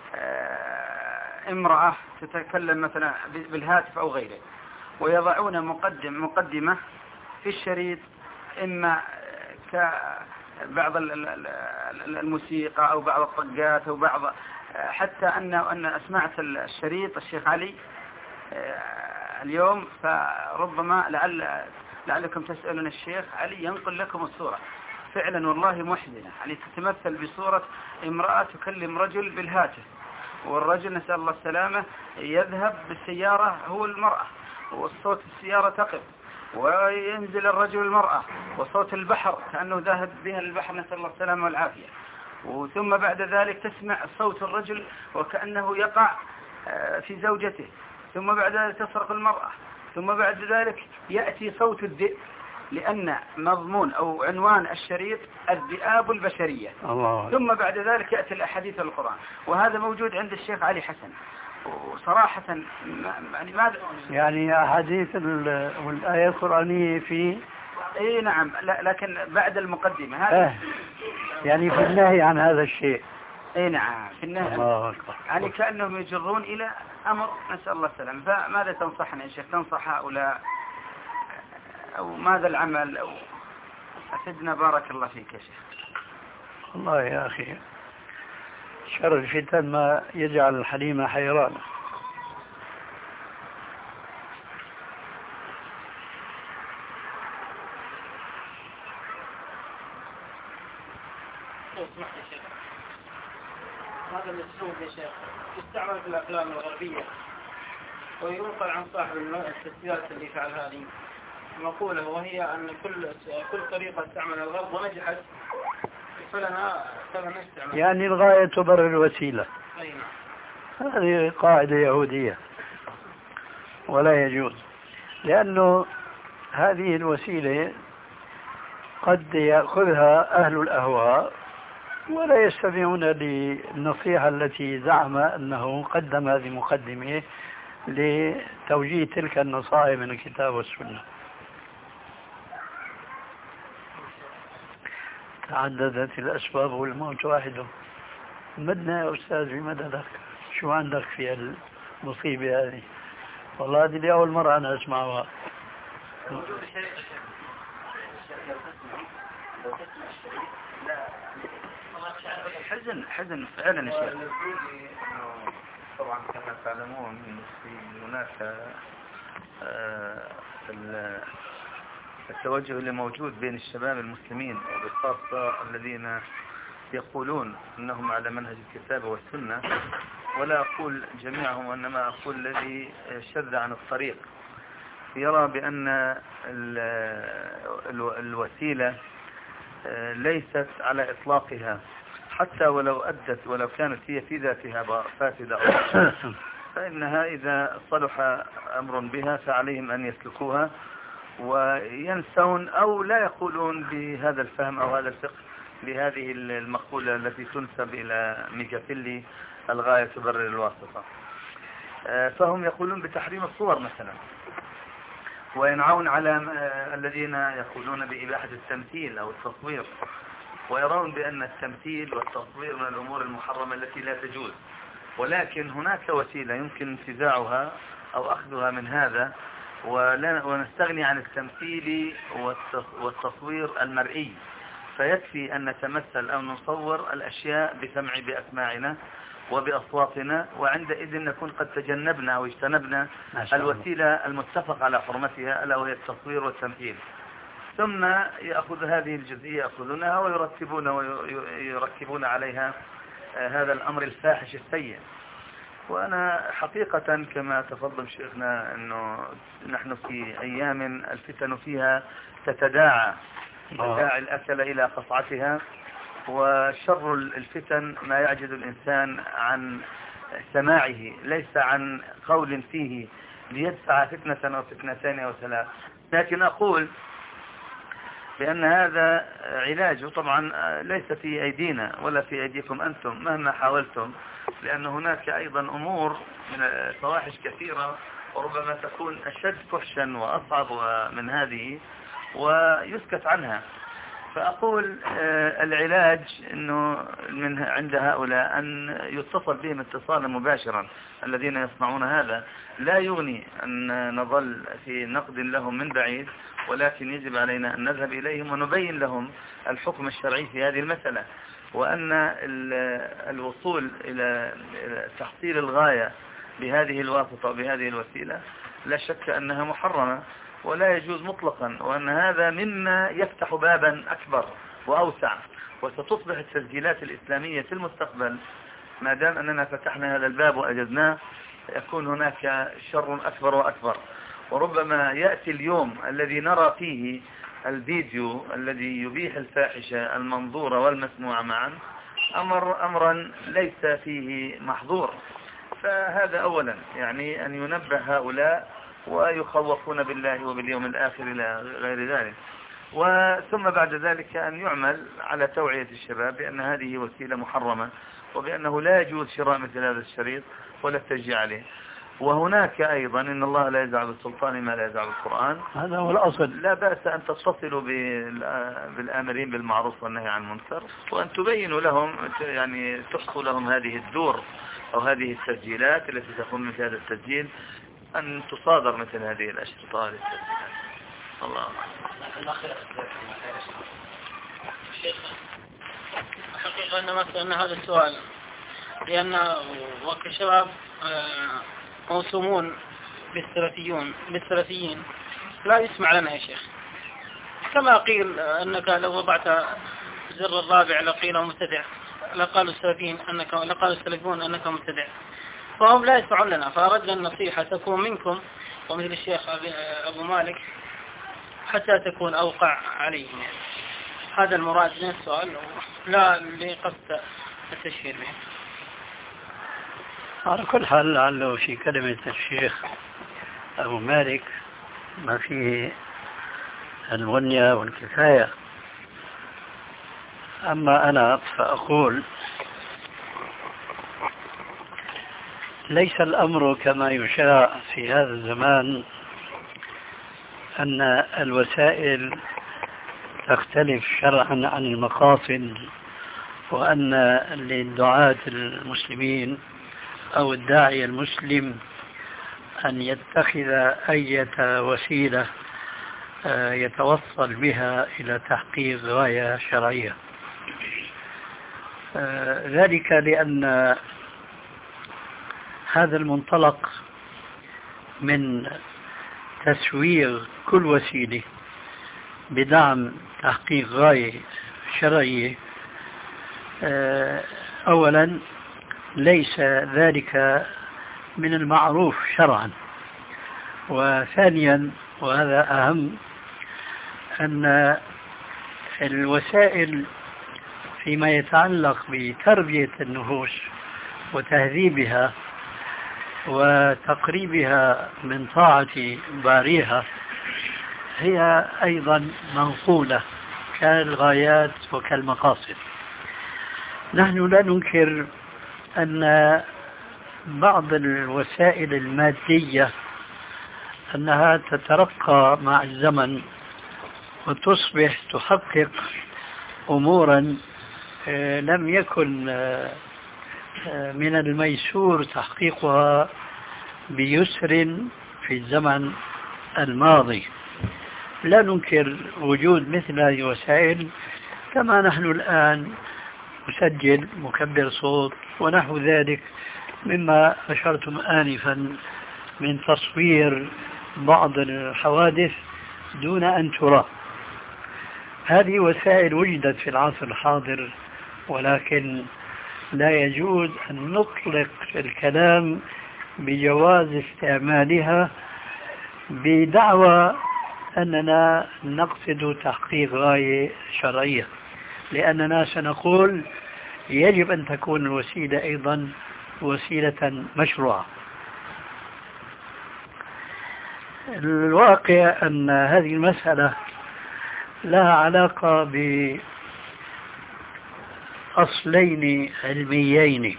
امرأة تتكلم مثلا بالهاتف أو غيره، ويضعون مقدمة في الشريط إما كبعض الموسيقى أو بعض الطقات أو بعض حتى أن أسمعت الشريط الشيخ علي اليوم فربما لعلكم تسألون الشيخ علي ينقل لكم الصورة فعلا والله محزنة يعني تتمثل بصورة امرأة تكلم رجل بالهاتف والرجل نسأل الله السلامة يذهب بالسيارة هو المرأة والصوت السيارة تقف وينزل الرجل المرأة وصوت البحر كأنه ذاهب بها البحر نسأل الله السلامة والعافية وثم بعد ذلك تسمع صوت الرجل وكأنه يقع في زوجته ثم بعد ذلك تصرخ المرأة ثم بعد ذلك يأتي صوت الذئب لأن مضمون أو عنوان الشريط الذئاب البشرية ثم بعد ذلك يأتي الأحاديث القرآن وهذا موجود عند الشيخ علي حسن وصراحة يعني ماذا يعني أحاديث والآية القرآنية في اي نعم لكن بعد المقدمة هذا يعني في النهي عن هذا الشيء. اي نعم في النهي الله أكبر. يعني كأنهم يجرون إلى أمر نسأل الله السلام. فماذا تنصحنا يا شيخ؟ تنصح هؤلاء أو ماذا العمل أو أفدنا بارك الله فيك يا شيخ. والله يا أخي شر الفتن ما يجعل الحليم حيرانا. لو سمحت يا شيخ، هذا الأسلوب يا شيخ يستعمل في الأفلام الغربية وينقل عن صاحب التسجيلات اللي فعل هذه مقولة، وهي أن كل طريقة استعمل الغرب ونجحت فلنا نستعمل، يعني الغاية تبرر الوسيلة. أي نعم. هذه قاعدة يهودية ولا يجوز، لأنه هذه الوسيلة قد يأخذها أهل الأهواء ولا يستمعون للنصيحة التي زعم أنه قدم هذه مقدمة لتوجيه تلك النصائح من الكتاب والسنة. تعددت الأسباب والموت واحد. مدنا يا أستاذ بمددك، شو عندك في المصيبة هذه؟ والله هذه لأول مرة أنا أسمعها. حزن فعلا يا شيخ. طبعا كما تعلمون هناك التوجه اللي موجود بين الشباب المسلمين وبخاصة الذين يقولون أنهم على منهج الكتاب والسنة، ولا أقول جميعهم وإنما أقول الذي شذ عن الطريق، يرى بأن الوسيلة ليست على إطلاقها حتى ولو كانت هي في ذاتها فاسدة فإنها إذا صلح أمر بها فعليهم أن يسلكوها وينسون أو لا يقولون بهذا الفهم أو هذا الفقه لهذه المقولة التي تنسب إلى ميكافيلي الغاية تبرر الواسطة. فهم يقولون بتحريم الصور مثلا، وينعون على الذين يقولون بإباحة التمثيل أو التصوير، ويرون بأن التمثيل والتصوير من الأمور المحرمة التي لا تجوز، ولكن هناك وسيلة يمكن انتزاعها أو أخذها من هذا ونستغني عن التمثيل والتصوير المرئي، فيكفي أن نتمثل أو نصور الأشياء بأسماعنا وبأصواتنا، وعندئذ نكون قد تجنبنا أو اجتنبنا الوسيلة المتفق على حرمتها ألا وهي التصوير والتمثيل. ثم يأخذ هذه الجزئية يأخذونها ويركبون عليها هذا الأمر الفاحش السيء. وأنا حقيقة كما تفضل شيخنا أنه نحن في أيام الفتن فيها تتداعى الأكل إلى قصعتها، وشر الفتن ما يعجز الإنسان عن سماعه، ليس عن قول فيه ليدفع فتنة أو فتنتين أو ثلاث. لكن أقول بأن هذا علاج طبعا ليس في أيدينا ولا في أيديكم أنتم مهما حاولتم، لأن هناك أيضا أمور من الفواحش كثيرة وربما تكون أشد فحشا وأصعب من هذه ويسكت عنها. فأقول العلاج أنه من عند هؤلاء أن يتصل بهم اتصالا مباشرا الذين يصنعون هذا. لا يغني أن نظل في نقد لهم من بعيد، ولكن يجب علينا أن نذهب إليهم ونبين لهم الحكم الشرعي في هذه المسألة، وأن الوصول إلى تحصيل الغاية بهذه الواسطة وبهذه الوسيلة لا شك أنها محرمة ولا يجوز مطلقا، وأن هذا مما يفتح بابا أكبر وأوسع، وستصبح التسجيلات الإسلامية في المستقبل ما دام أننا فتحنا هذا الباب وأجدناه يكون هناك شر أكبر وأكبر. وربما يأتي اليوم الذي نرى فيه الفيديو الذي يبيح الفاحشة المنظورة والمسموعة معا أمرا ليس فيه محظور. فهذا أولا يعني أن ينبه هؤلاء ويخوفون بالله وباليوم الآخر إلى غير ذلك، وثم بعد ذلك أن يعمل على توعية الشباب بأن هذه وسيلة محرمة وبأنه لا يجوز شراء مثل هذا الشريط ولا التشجيع عليه. وهناك أيضا إن الله لا يزع بالسلطان ما لا يزع بالقرآن، هذا هو الأصل. لا بأس أن تتصلوا بالآمرين بالمعروف والنهي عن المنكر، وأن تبينوا لهم يعني تحصوا لهم هذه الدور أو هذه التسجيلات التي تكون مثل هذا التسجيل أن تصادر مثل هذه الأشرطة للتسجيلات. الله حقيقة أنما سألنا هذا السؤال لأن وكشباب موسومون بالسلفيين لا يسمع لنا يا شيخ. كما قيل أنك لو وضعت الجر الرابع لقيل مبتدع، لقالوا السلفيون أنك مبتدع، فهم لا يدفعون لنا، فأردنا النصيحة تكون منكم ومثل الشيخ أبو مالك حتى تكون أوقع عليهم يعني. هذا المراد من السؤال، لا لقصد التشهير به. على كل حال لعله في كلمة الشيخ أبو مالك ما فيه الغنية والكفاية. أما أنا فأقول ليس الأمر كما يشاع في هذا الزمان أن الوسائل تختلف شرعا عن المقاصد، وأن للدعاة المسلمين أو الداعية المسلم أن يتخذ أي وسيلة يتوصل بها إلى تحقيق غاية شرعية. ذلك لأن هذا المنطلق من تسويغ كل وسيلة بدعم تحقيق غاية شرعية أولا ليس ذلك من المعروف شرعا، وثانيا وهذا أهم أن الوسائل فيما يتعلق بتربية النفوس وتهذيبها وتقريبها من طاعة باريها هي أيضا منقولة كالغايات وكالمقاصد. نحن لا ننكر أن بعض الوسائل المادية أنها تترقى مع الزمن وتصبح تحقق أمورا لم يكن من الميسور تحقيقها بيسر في الزمن الماضي. لا ننكر وجود مثل هذه الوسائل، كما نحن الآن نسجل مكبر صوت ونحو ذلك مما أشرتم آنفا من تصوير بعض الحوادث دون أن ترى. هذه وسائل وجدت في العصر الحاضر، ولكن لا يجوز أن نطلق الكلام بجواز استعمالها بدعوى أننا نقصد تحقيق غاية شرعية، لأننا سنقول يجب أن تكون الوسيلة أيضا وسيلة مشروعة. الواقع أن هذه المسألة لها علاقة بأصلين علميين،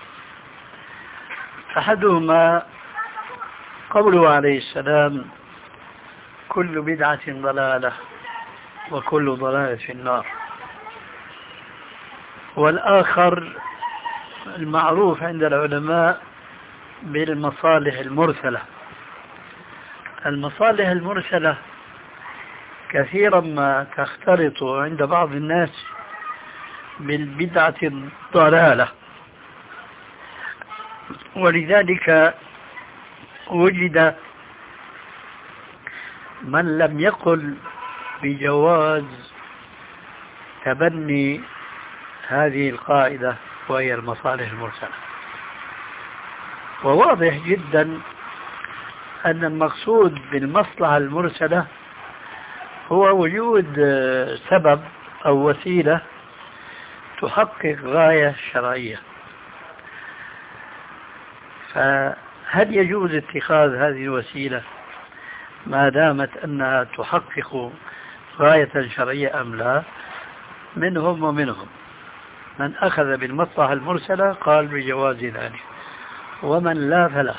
أحدهما قوله عليه السلام: كل بدعة ضلالة وكل ضلالة في النار. والآخر المعروف عند العلماء بالمصالح المرسلة. المصالح المرسلة كثيرا ما تختلط عند بعض الناس بالبدعة الضلالة، ولذلك وجد من لم يقل بجواز تبني هذه القاعدة وهي المصالح المرسلة. وواضح جدا أن المقصود بالمصلحة المرسلة هو وجود سبب أو وسيلة تحقق غاية شرعية. فهل يجوز اتخاذ هذه الوسيلة ما دامت أنها تحقق غاية شرعية أم لا؟ منهم ومنهم من أخذ بالمصلحة المرسلة قال بجواز ذلك، ومن لا فلا.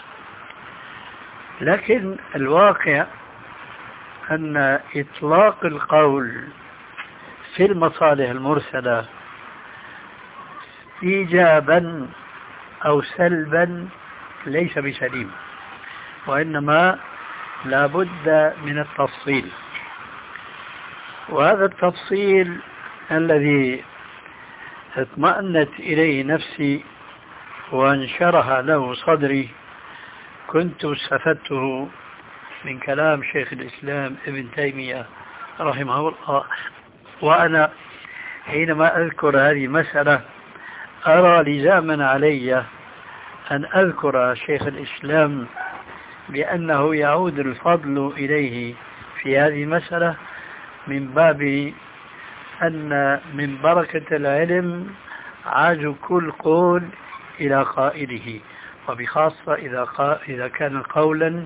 لكن الواقع أن إطلاق القول في المصالح المرسلة إيجابا أو سلبا ليس بسليم، وإنما لا بد من التفصيل. وهذا التفصيل الذي اطمأنت إليه نفسي وانشرح له صدري كنت استفدته من كلام شيخ الإسلام ابن تيمية رحمه الله، وأنا حينما أذكر هذه المسألة أرى لزاما علي أن أذكر شيخ الإسلام بأنه يعود الفضل إليه في هذه المسألة من باب أن من بركة العلم عاج كل قول إلى قائله، وبخاصة إذا كان قولا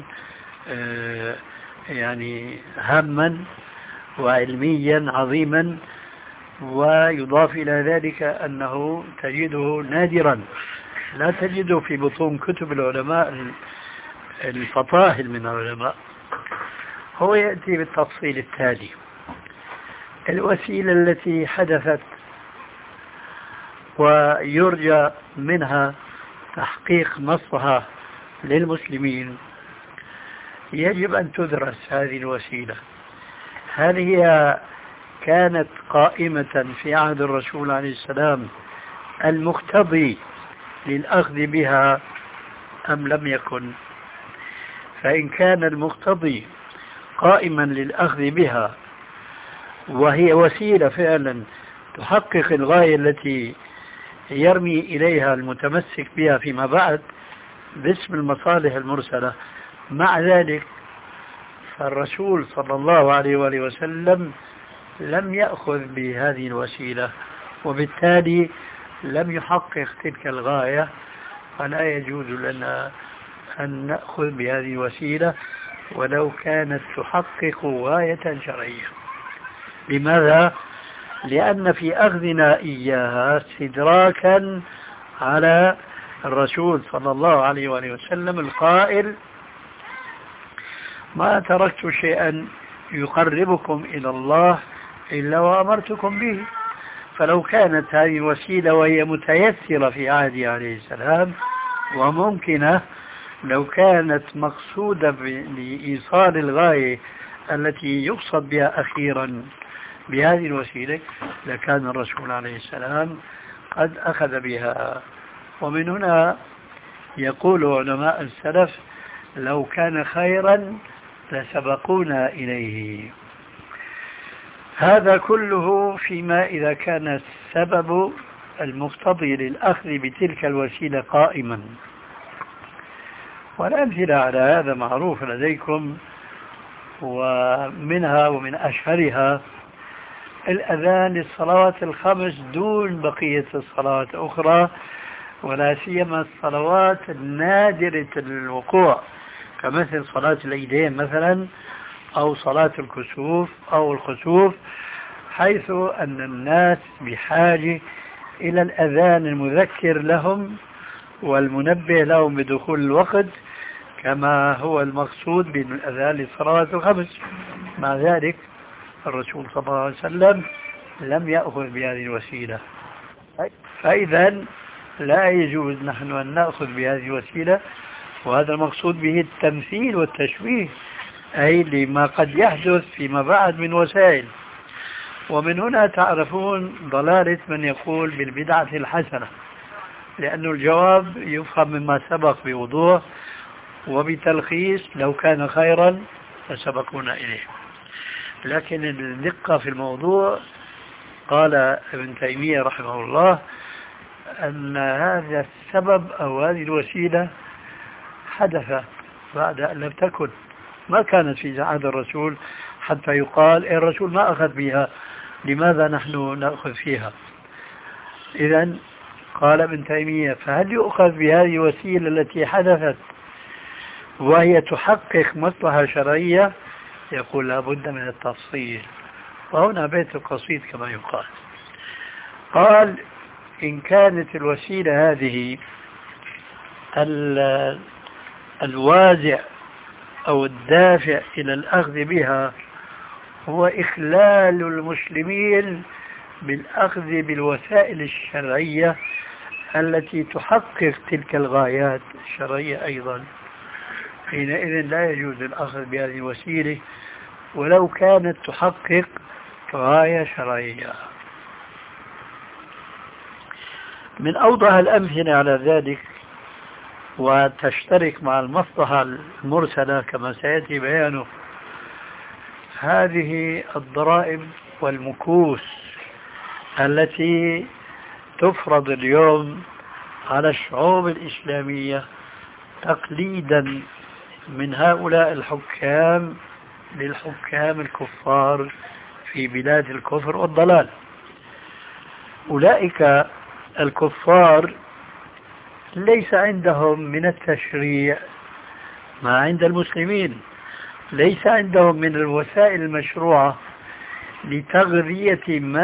يعني هاما وعلميا عظيما، ويضاف إلى ذلك أنه تجده نادرا، لا تجده في بطون كتب العلماء الفطاهل من العلماء. هو يأتي بالتفصيل التالي: الوسيلة التي حدثت ويرجى منها تحقيق مصلحة للمسلمين يجب أن تدرس هذه الوسيلة. هل هي كانت قائمة في عهد الرسول عليه السلام المقتضي للأخذ بها أم لم يكن؟ فإن كان المقتضي قائما للأخذ بها وهي وسيلة فعلا تحقق الغاية التي يرمي إليها المتمسك بها فيما بعد باسم المصالح المرسلة، مع ذلك فالرسول صلى الله عليه وآله وسلم لم يأخذ بهذه الوسيلة، وبالتالي لم يحقق تلك الغاية، فلا يجوز لنا أن نأخذ بهذه الوسيلة ولو كانت تحقق غاية شرعية. لماذا؟ لأن في أخذنا إياها استدراكا على الرسول صلى الله عليه وآله وسلم القائل: ما تركت شيئا يقربكم إلى الله إلا وأمرتكم به. فلو كانت هذه الوسيلة وهي متيسرة في عهده عليه السلام وممكنة، لو كانت مقصودة لإيصال الغاية التي يقصد بها أخيرا بهذه الوسيلة، لكان الرسول عليه السلام قد أخذ بها. ومن هنا يقول علماء السلف: لو كان خيرا لسبقونا إليه. هذا كله فيما إذا كان السبب المقتضي للأخذ بتلك الوسيلة قائما. والأمثلة على هذا معروف لديكم، ومنها ومن أشهرها الأذان للصلوات الخمس دون بقية الصلوات الأخرى، ولا سيما الصلوات النادرة الوقوع كمثل صلاة العيدين مثلا، أو صلاة الكسوف أو الخسوف، حيث أن الناس بحاجة إلى الأذان المذكر لهم والمنبه لهم بدخول الوقت، كما هو المقصود بالأذان للصلوات الخمس. مع ذلك الرسول صلى الله عليه وسلم لم يأخذ بهذه الوسيلة. فإذا لا يجوز نحن أن نأخذ بهذه الوسيلة، وهذا المقصود به التمثيل والتشبيه، أي لما قد يحدث فيما بعد من وسائل. ومن هنا تعرفون ضلالة من يقول بالبدعة الحسنة، لأن الجواب يفهم مما سبق بوضوح وبتلخيص: لو كان خيرا فسبقونا إليه. لكن الدقة في الموضوع، قال ابن تيمية رحمه الله أن هذا السبب أو هذه الوسيلة حدث بعد أن لم تكن، ما كانت في عهد الرسول حتى يقال الرسول ما أخذ بها، لماذا نحن نأخذ فيها؟ إذن قال ابن تيمية: فهل يؤخذ بهذه الوسيلة التي حدثت وهي تحقق مصلحة شرعية؟ يقول: لا بد من التفصيل. وهنا بيت القصيد كما يقال. قال: إن كانت الوسيلة هذه الوازع أو الدافع إلى الأخذ بها هو إخلال المسلمين بالأخذ بالوسائل الشرعية التي تحقق تلك الغايات الشرعية أيضا، حينئذ لا يجوز الأخذ بهذه الوسيلة ولو كانت تحقق غاية شرعية. من أوضح الأمثلة على ذلك وتشترك مع المصلحة المرسلة كما سيأتي بيانه هذه الضرائب والمكوس التي تفرض اليوم على الشعوب الإسلامية تقليدا من هؤلاء الحكام للحكام الكفار في بلاد الكفر والضلال. أولئك الكفار ليس عندهم من التشريع ما عند المسلمين، ليس عندهم من الوسائل المشروعة لتغذية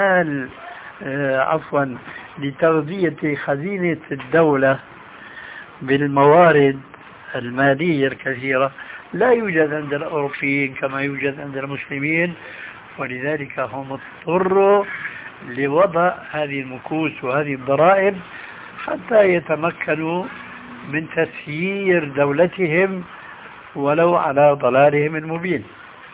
لتغذية خزينة الدولة بالموارد المالية الكثيرة. لا يوجد عند الأوروبيين كما يوجد عند المسلمين، ولذلك هم اضطروا لوضع هذه المكوس وهذه الضرائب حتى يتمكنوا من تسيير دولتهم ولو على ضلالهم المبين.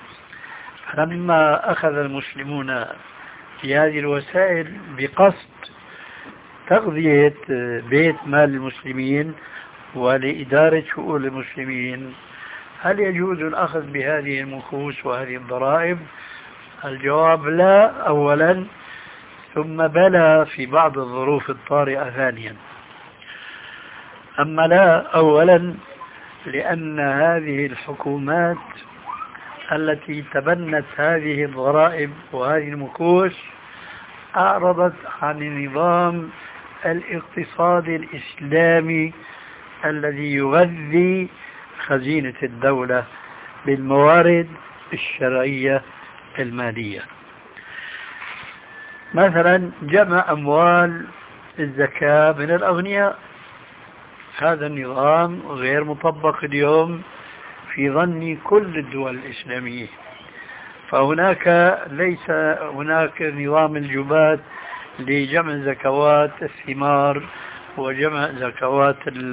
لما أخذ المسلمون في هذه الوسائل بقصد تغذية بيت مال المسلمين ولإدارة شؤون المسلمين، هل يجوز الأخذ بهذه المكوس وهذه الضرائب؟ الجواب لا أولا، ثم بلى في بعض الظروف الطارئة ثانيا. أما لا أولا لأن هذه الحكومات التي تبنت هذه الضرائب وهذه المكوس أعرضت عن النظام الاقتصادي الإسلامي الذي يغذي خزينة الدولة بالموارد الشرعية المالية. مثلا جمع أموال الزكاة من الأغنياء، هذا النظام غير مطبق اليوم في ظن كل الدول الإسلامية. فهناك ليس هناك نظام الجبات لجمع زكوات الثمار وجمع زكوات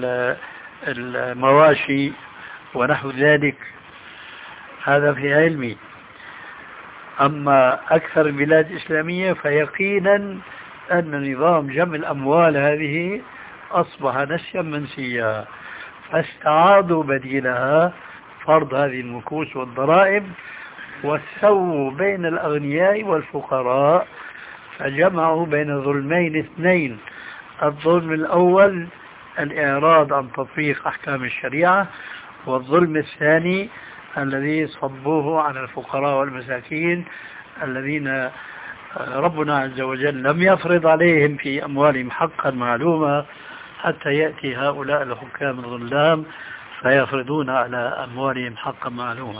المواشي ونحو ذلك، هذا في علمي. أما أكثر البلاد الإسلامية فيقينا أن نظام جمع الأموال هذه أصبح نسيا منسيا، فاستعاضوا بديلها فرض هذه المكوس والضرائب وسووا بين الأغنياء والفقراء، فجمعوا بين ظلمين اثنين. الظلم الأول الإعراض عن تطبيق أحكام الشريعة، والظلم الثاني الذي صبوه على الفقراء والمساكين الذين ربنا عز وجل لم يفرض عليهم في أموالهم حقا معلومة حتى يأتي هؤلاء الحكام الظلام فيفرضون على أموالهم حقا معلومة.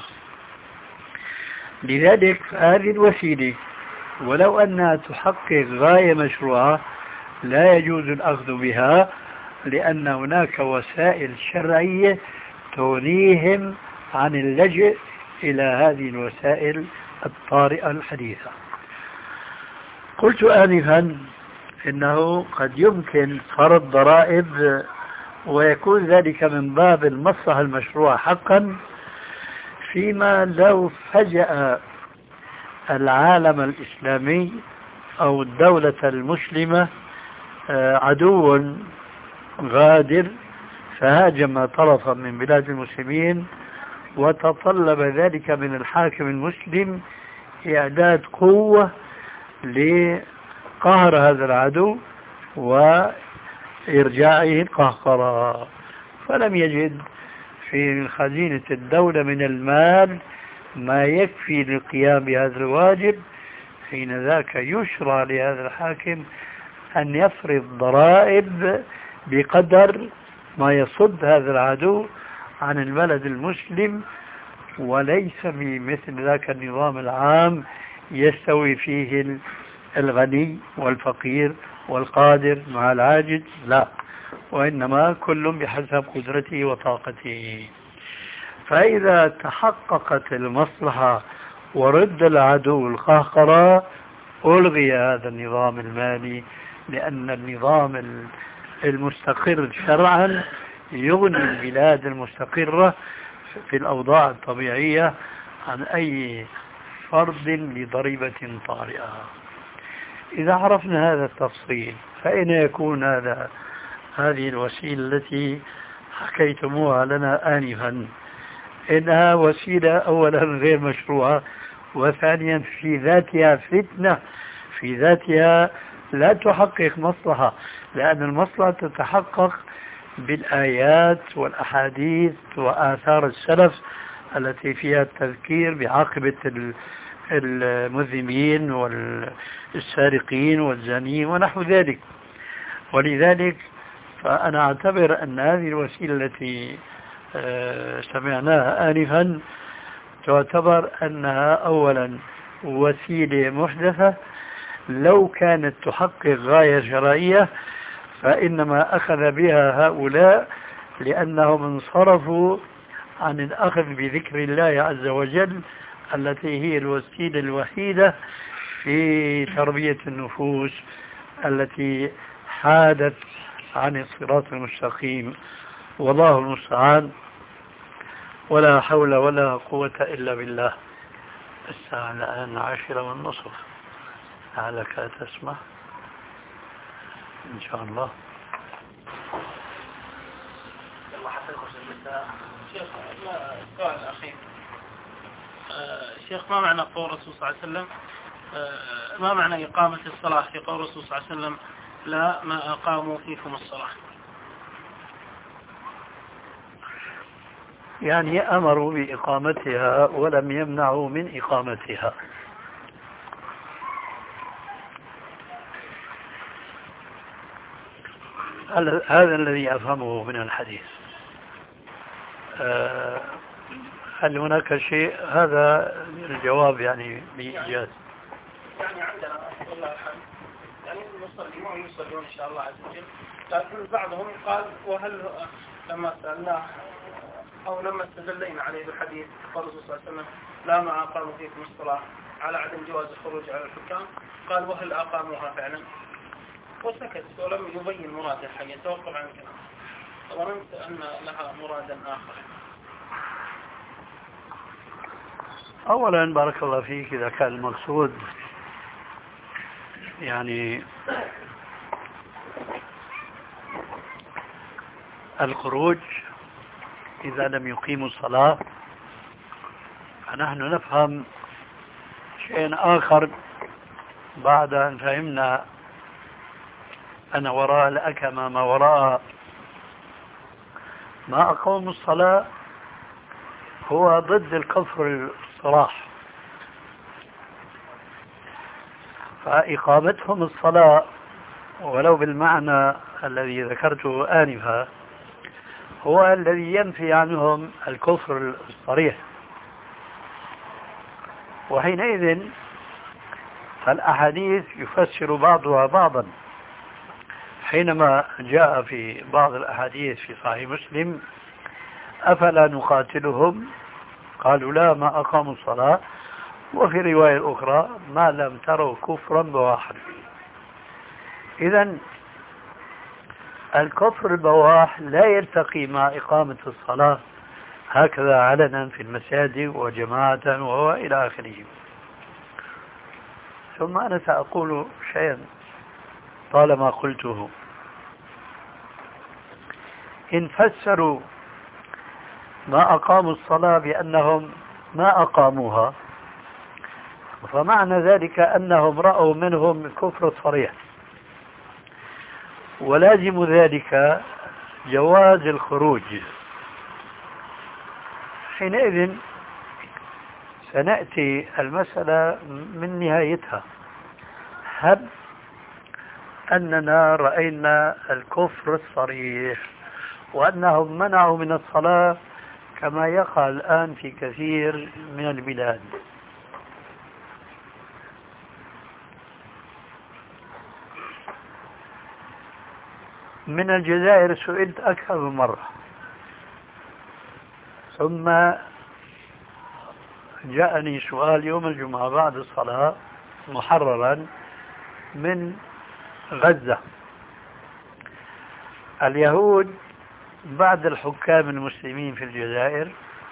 لذلك هذه الوسيلة ولو أنها تحقق غاية مشروعة لا يجوز الأخذ بها، لأن هناك وسائل شرعية تغنيهم عن اللجوء إلى هذه الوسائل الطارئة الحديثة. قلت آنفا إنه قد يمكن فرض ضرائب ويكون ذلك من باب المصلحة المشروعة حقا، فيما لو فجأة العالم الإسلامي أو الدولة المسلمة عدو غادر فهاجم طرفا من بلاد المسلمين، وتطلب ذلك من الحاكم المسلم إعداد قوة لقهر هذا العدو وإرجاعه القهقرة، فلم يجد في خزينة الدولة من المال ما يكفي للقيام بهذا الواجب، حين ذاك يشرع لهذا الحاكم أن يفرض ضرائب بقدر ما يصد هذا العدو عن البلد المسلم، وليس بمثل ذاك النظام العام يستوي فيه الغني والفقير والقادر مع العاجز، لا، وإنما كل بحسب قدرته وطاقته. فإذا تحققت المصلحة ورد العدو القهقرة ألغي هذا النظام المالي، لأن النظام المستقر شرعا يغني البلاد المستقرة في الأوضاع الطبيعية عن أي فرض لضريبة طارئة. إذا عرفنا هذا التفصيل فإن يكون هذه الوسيلة التي حكيتموها لنا آنفا إنها وسيلة أولا غير مشروعة، وثانيا في ذاتها فتنة، في ذاتها لا تحقق مصلحة، لأن المصلحة تتحقق بالآيات والأحاديث وآثار السلف التي فيها التذكير بعاقبة المذنبين والسارقين والزانيين ونحو ذلك. ولذلك فأنا أعتبر أن هذه الوسيلة التي سمعناها آنفا تعتبر أنها أولا وسيلة محدثة، لو كانت تحقق غاية شرعية فإنما أخذ بها هؤلاء لأنهم انصرفوا عن الأخذ بذكر الله عز وجل التي هي الوسيلة الوحيدة في تربية النفوس التي حادت عن الصراط المستقيم. والله المستعان، ولا حول ولا قوة إلا بالله. الساعة الآن 10:30. لعلك تسمع إن شاء الله. السؤال الأخير، شيخ، ما معنى قول الرسول صلى الله عليه وسلم ما معنى إقامة الصلاة في قول الرسول صلى الله عليه وسلم لا ما أقاموا فيكم الصلاة؟ يعني أمروا بإقامتها ولم يمنعوا من إقامتها. هذا الذي أفهمه من الحديث. هل هناك شيء؟ هذا الجواب يعني بإيجاز. يعني عندنا والله الحمد يعني المصلين يصلون إن شاء الله عز وجل، لكن بعضهم قال وهل لما سألناه أو لما استدلينا عليه بالحديث قال الرسول صلى الله عليه وسلم لا ما أقاموا فيكم الصلاة على عدم جواز الخروج على الحكام، قال وهل أقاموها فعلا؟ وسكت ولم يبين مراد الحديث، توقف عن الكلام. ظننت أن لها مرادا آخر. أولا بارك الله فيك، إذا كان المقصود يعني الخروج إذا لم يقيموا الصلاة، فنحن نفهم شيء آخر بعد أن فهمنا أن وراء الأكمة ما وراء ما أقاموا الصلاة هو ضد الكفر الصراح. فإقامتهم الصلاة ولو بالمعنى الذي ذكرته آنفا هو الذي ينفي عنهم الكفر الصريح، وحينئذ فالأحاديث يفسر بعضها بعضا. حينما جاء في بعض الأحاديث في صحيح مسلم أفلا نقاتلهم، قالوا لا ما أقاموا الصلاة، وفي رواية أخرى ما لم تروا كفرا بواحا. إذن الكفر البواح لا يلتقي مع إقامة الصلاة هكذا علنا في المساجد وجماعة وإلى آخره. ثم أنا سأقول شيئا طالما قلته. إن فسروا ما أقاموا الصلاة بأنهم ما أقاموها، فمعنى ذلك أنهم رأوا منهم الكفر الصريح، ولازم ذلك جواز الخروج. حينئذ سنأتي المسألة من نهايتها. هل أننا رأينا الكفر الصريح وأنهم منعوا من الصلاة كما يقع الآن في كثير من البلاد؟ من الجزائر سئلت أكثر من مرة، ثم جاءني سؤال يوم الجمعة بعد الصلاة محررا من غزة. اليهود بعد الحكام المسلمين في الجزائر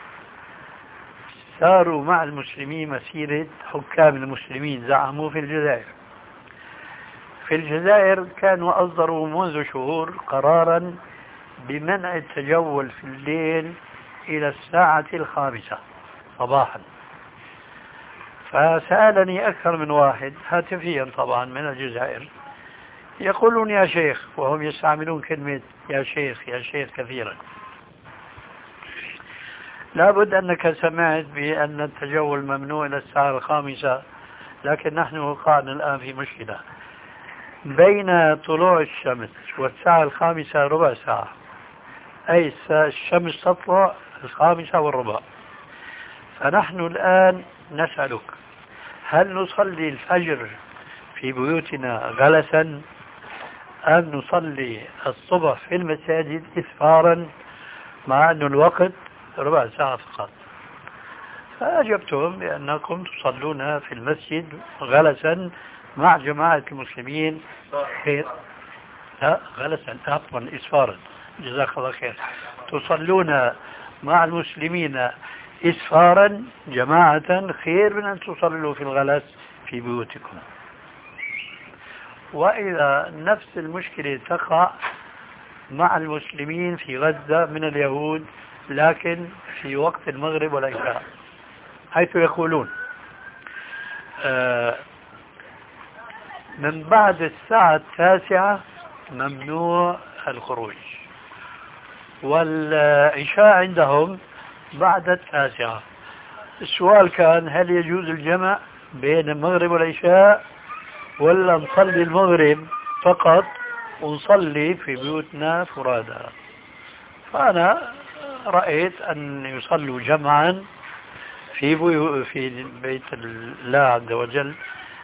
ساروا مع المسلمين مسيرة حكام المسلمين زعموا في الجزائر. في الجزائر كانوا أصدروا منذ شهور قرارا بمنع التجول في الليل إلى الساعة 5 صباحا. فسألني أكثر من واحد هاتفيا طبعا من الجزائر، يقولون يا شيخ، وهم يستعملون كلمة يا شيخ يا شيخ كثيرا. لابد أنك سمعت بأن التجول ممنوع إلى الساعة 5، لكن نحن وقعنا الآن في مشكلة بين طلوع الشمس والساعة 5 ربع ساعة، أي الشمس تطلع 5:15. فنحن الآن نسألك، هل نصلي الفجر في بيوتنا غلسا أم نصلي الصبح في المساجد إسفارا مع أن الوقت ربع ساعة فقط؟ فأجبتهم بأنكم تصلون في المسجد غلسا مع جماعة المسلمين خير. لا غلسا، عفوا إسفارا، جزاك الله خير. تصلون مع المسلمين إسفارا جماعة خير من أن تصلوا في الغلس في بيوتكم. وإذا نفس المشكلة تقع مع المسلمين في غزة من اليهود لكن في وقت المغرب والعشاء، حيث يقولون من بعد الساعة 9 ممنوع الخروج، والعشاء عندهم بعد 9. السؤال كان هل يجوز الجمع بين المغرب والعشاء ولا نصلي المغرب فقط ونصلي في بيوتنا فرادى؟ فأنا رأيت أن يصلوا جمعا في بيت الله عز وجل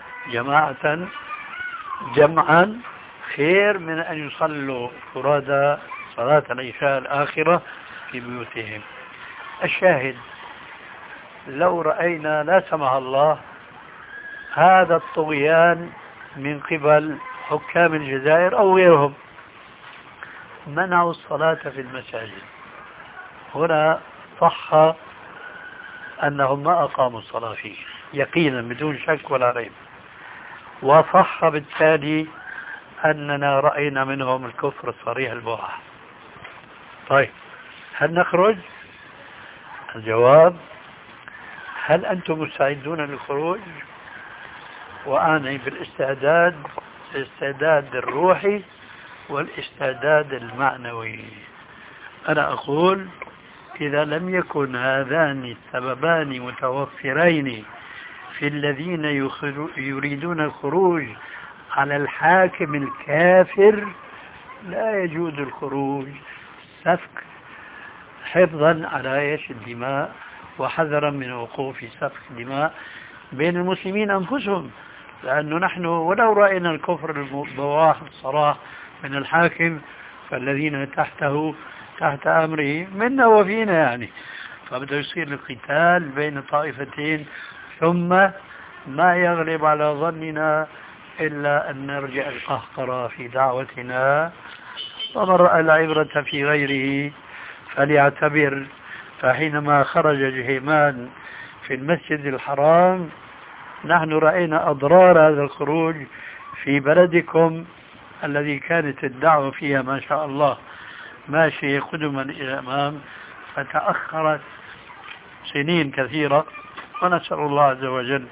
جمعا خير من أن يصلوا فرادى صلاة العشاء الآخرة في بيوتهم. الشاهد، لو رأينا لا سمح الله هذا الطغيان من قبل حكام الجزائر أو غيرهم منعوا الصلاة في المساجد، هنا صح أنهم ما أقاموا الصلاة فيه يقينا بدون شك ولا ريب، وصح بالتالي أننا رأينا منهم الكفر الصريح البواح. طيب، هل نخرج؟ الجواب: هل أنتم مستعدون للخروج؟ وأعني بالاستعداد الاستعداد الروحي والاستعداد المعنوي. أنا أقول إذا لم يكن هذان السببان متوفرين في الذين يريدون الخروج على الحاكم الكافر لا يجوز الخروج، سفك حفظا على الدماء وحذرا من وقوع سفك دماء بين المسلمين أنفسهم، لأنه نحن ولو رأينا الكفر البواح الصراح من الحاكم فالذين تحت أمره منا وفينا يعني، فبدأ يصير القتال بين طائفتين، ثم ما يغلب على ظننا إلا أن نرجع القهقرة في دعوتنا، ومن رأى العبرة في غيره فليعتبر. فحينما خرج جهيمان في المسجد الحرام نحن رأينا أضرار هذا الخروج في بلدكم الذي كانت الدعوة فيها ما شاء الله ماشية قدما إلى الأمام، فتأخرت سنين كثيرة، ونسأل الله عز وجل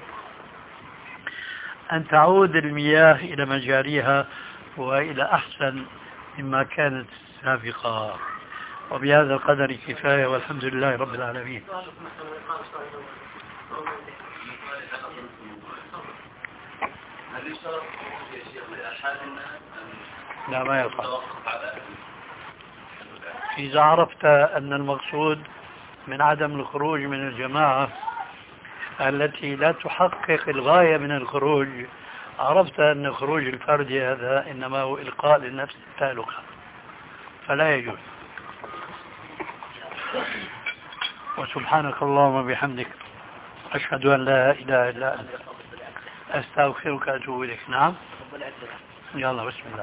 أن تعود المياه إلى مجاريها وإلى أحسن مما كانت سابقا. وبهذا القدر كفاية، والحمد لله رب العالمين. لا، ما يصح. إذا عرفت أن المقصود من عدم الخروج من الجماعة التي لا تحقق الغاية من الخروج، عرفت أن خروج الفرد هذا إنما هو إلقاء للنفس التهلكة، فلا يجوز. وسبحانك اللهم وبحمدك أشهد أن لا إله إلا أنت أستغفرك وأتوب إليك. نعم، يلا بسم الله.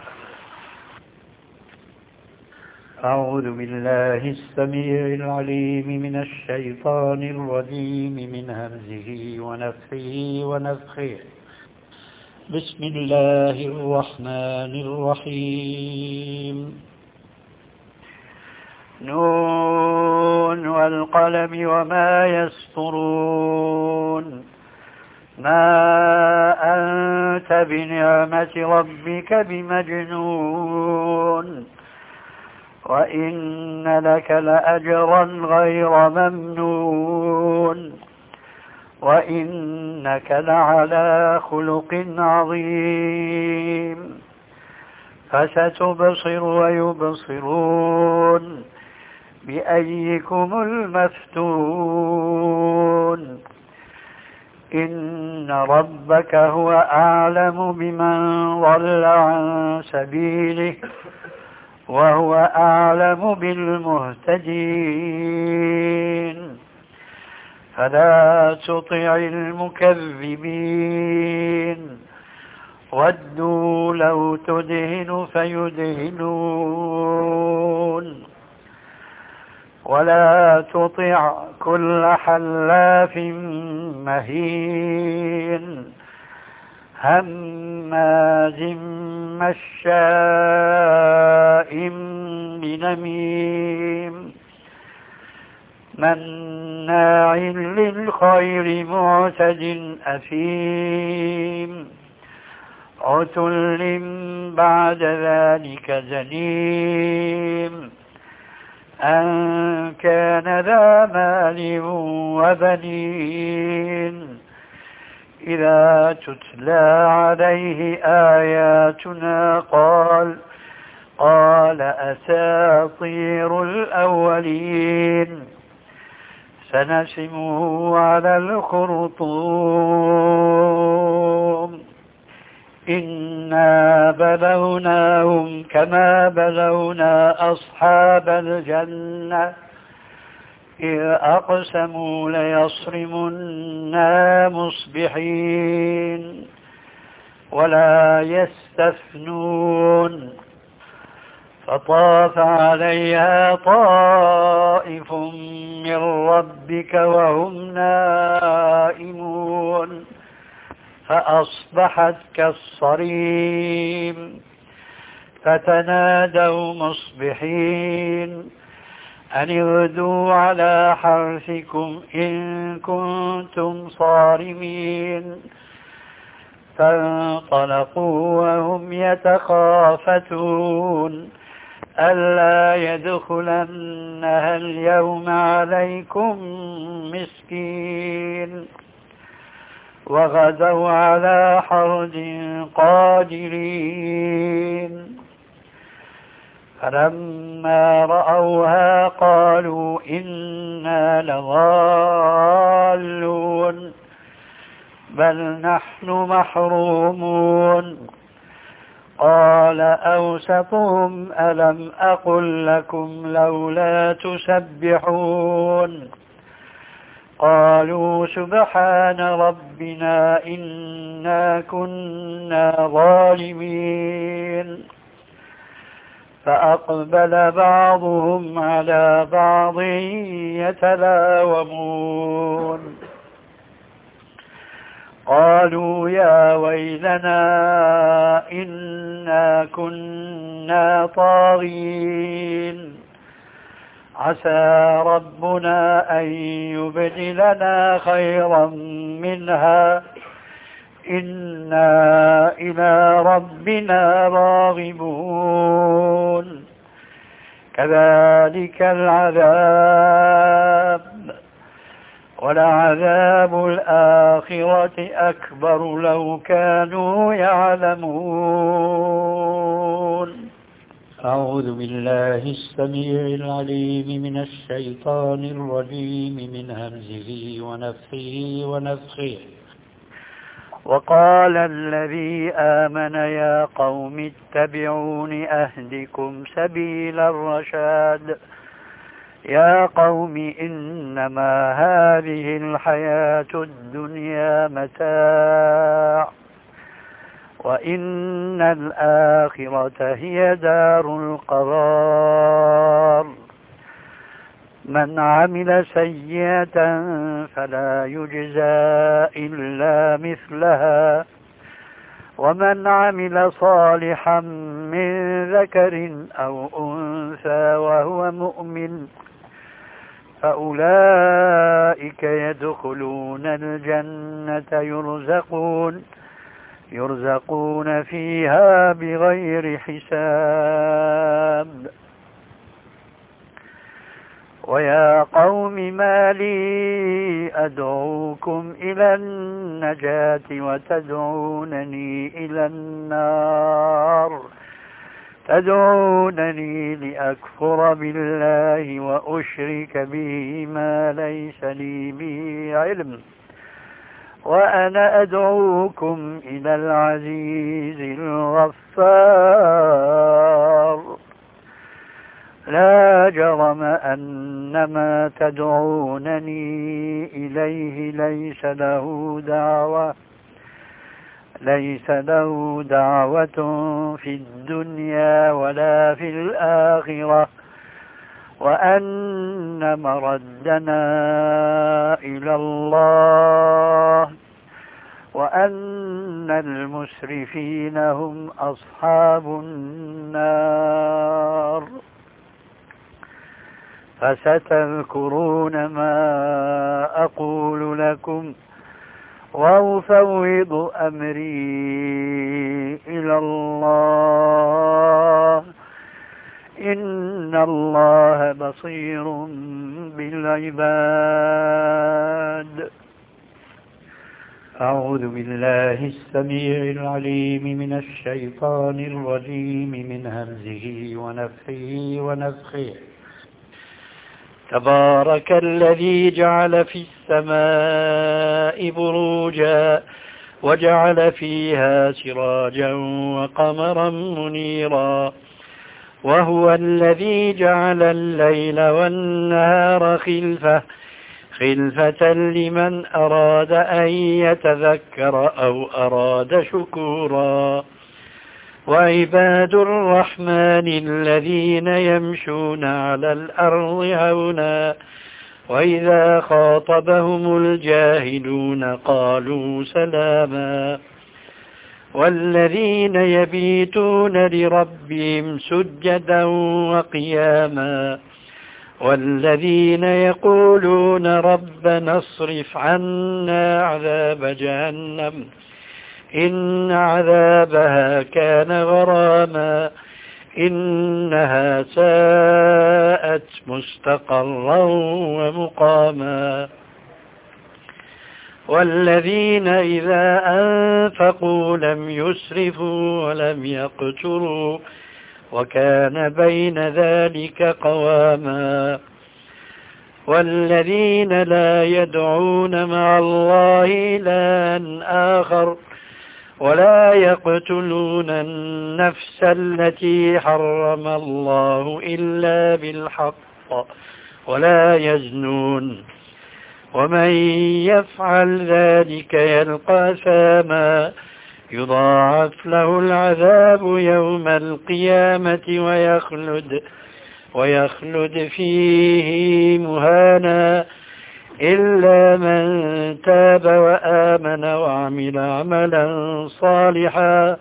أعوذ بالله السميع العليم من الشيطان الرجيم من همزه ونفخه ونفخه. بسم الله الرحمن الرحيم. نون والقلم وما يسطرون. ما أنت بنعمة ربك بمجنون وإن لك لأجرا غير ممنون وإنك لعلى خلق عظيم فستبصر ويبصرون بأيكم المفتون إن ربك هو أعلم بمن ضل عن سبيله وهو أعلم بالمهتدين فلا تطع المكذبين ودوا لو تدهن فيدهنون ولا تطع كل حلاف مهين هماز مشاء بنميم مناع للخير معتد أثيم عتل بعد ذلك زنيم أن كان ذا مال وبنين إذا تتلى عليه آياتنا قال أساطير الأولين سنسمه على الخرطوم إنا بلوناهم كما بلونا أصحاب الجنة إذ أقسموا ليصرمنا مصبحين ولا يستثنون فطاف عليها طائف من ربك وهم نائمون فأصبحت كالصريم فتنادوا مصبحين أن اغدوا على حرثكم إن كنتم صارمين فانطلقوا وهم يتخافتون ألا يدخلنها اليوم عليكم مسكين وغدوا على حرد قادرين فلما رأوها قالوا إنا لضالون بل نحن محرومون قال أوسطهم ألم أقل لكم لولا تسبحون قالوا سبحان ربنا إنا كنا ظالمين فأقبل بعضهم على بعض يتلاومون قالوا يا ويلنا إنا كنا طاغين عسى ربنا أن يبدلنا خيرا منها إنا إلى ربنا راغبون كذلك العذاب ولعذاب الآخرة أكبر لو كانوا يعلمون أعوذ بالله السميع العليم من الشيطان الرجيم من همزه ونفخه ونفخه وقال الذي آمن يا قوم اتبعون أهدكم سبيل الرشاد يا قوم إنما هذه الحياة الدنيا متاع وإن الآخرة هي دار القرار من عمل سيئة فلا يجزى إلا مثلها ومن عمل صالحا من ذكر أو أنثى وهو مؤمن فأولئك يدخلون الجنة يرزقون فيها بغير حساب. ويا قوم ما لي أدعوكم إلى النجاة وتدعونني إلى النار، تدعونني لأكفر بالله وأشرك به ما ليس لي به علم، وأنا أدعوكم إلى العزيز الغفار. لا جرم أن ما تدعونني إليه ليس له دعوة في الدنيا ولا في الآخرة، وأن مردنا إلى الله، وأن المسرفين هم أصحاب النار. فستذكرون ما أقول لكم وأفوض أمري إلى الله، إن الله بصير بالعباد. أعوذ بالله السميع العليم من الشيطان الرجيم من همزه ونفخه ونفخه. تبارك الذي جعل في السماء بروجا وجعل فيها سراجا وقمرا منيرا، وهو الذي جعل الليل والنهار خلفة لمن أراد أن يتذكر أو أراد شكورا. وعباد الرحمن الذين يمشون على الأرض هونا وإذا خاطبهم الجاهلون قالوا سلاما. والذين يبيتون لربهم سجدا وقياما، والذين يقولون ربنا اصرف عنا عذاب جهنم إن عذابها كان غراما إنها ساءت مستقرا ومقاما. والذين إذا أنفقوا لم يسرفوا ولم يقتروا وكان بين ذلك قواما. والذين لا يدعون مع الله إلها آخر ولا يقتلون النفس التي حرم الله إلا بالحق ولا يزنون، ومن يفعل ذلك يلقى أثاما يضاعف له العذاب يوم القيامة ويخلد فيه مهانا إلا من تاب وآمن وعمل عملا صالحا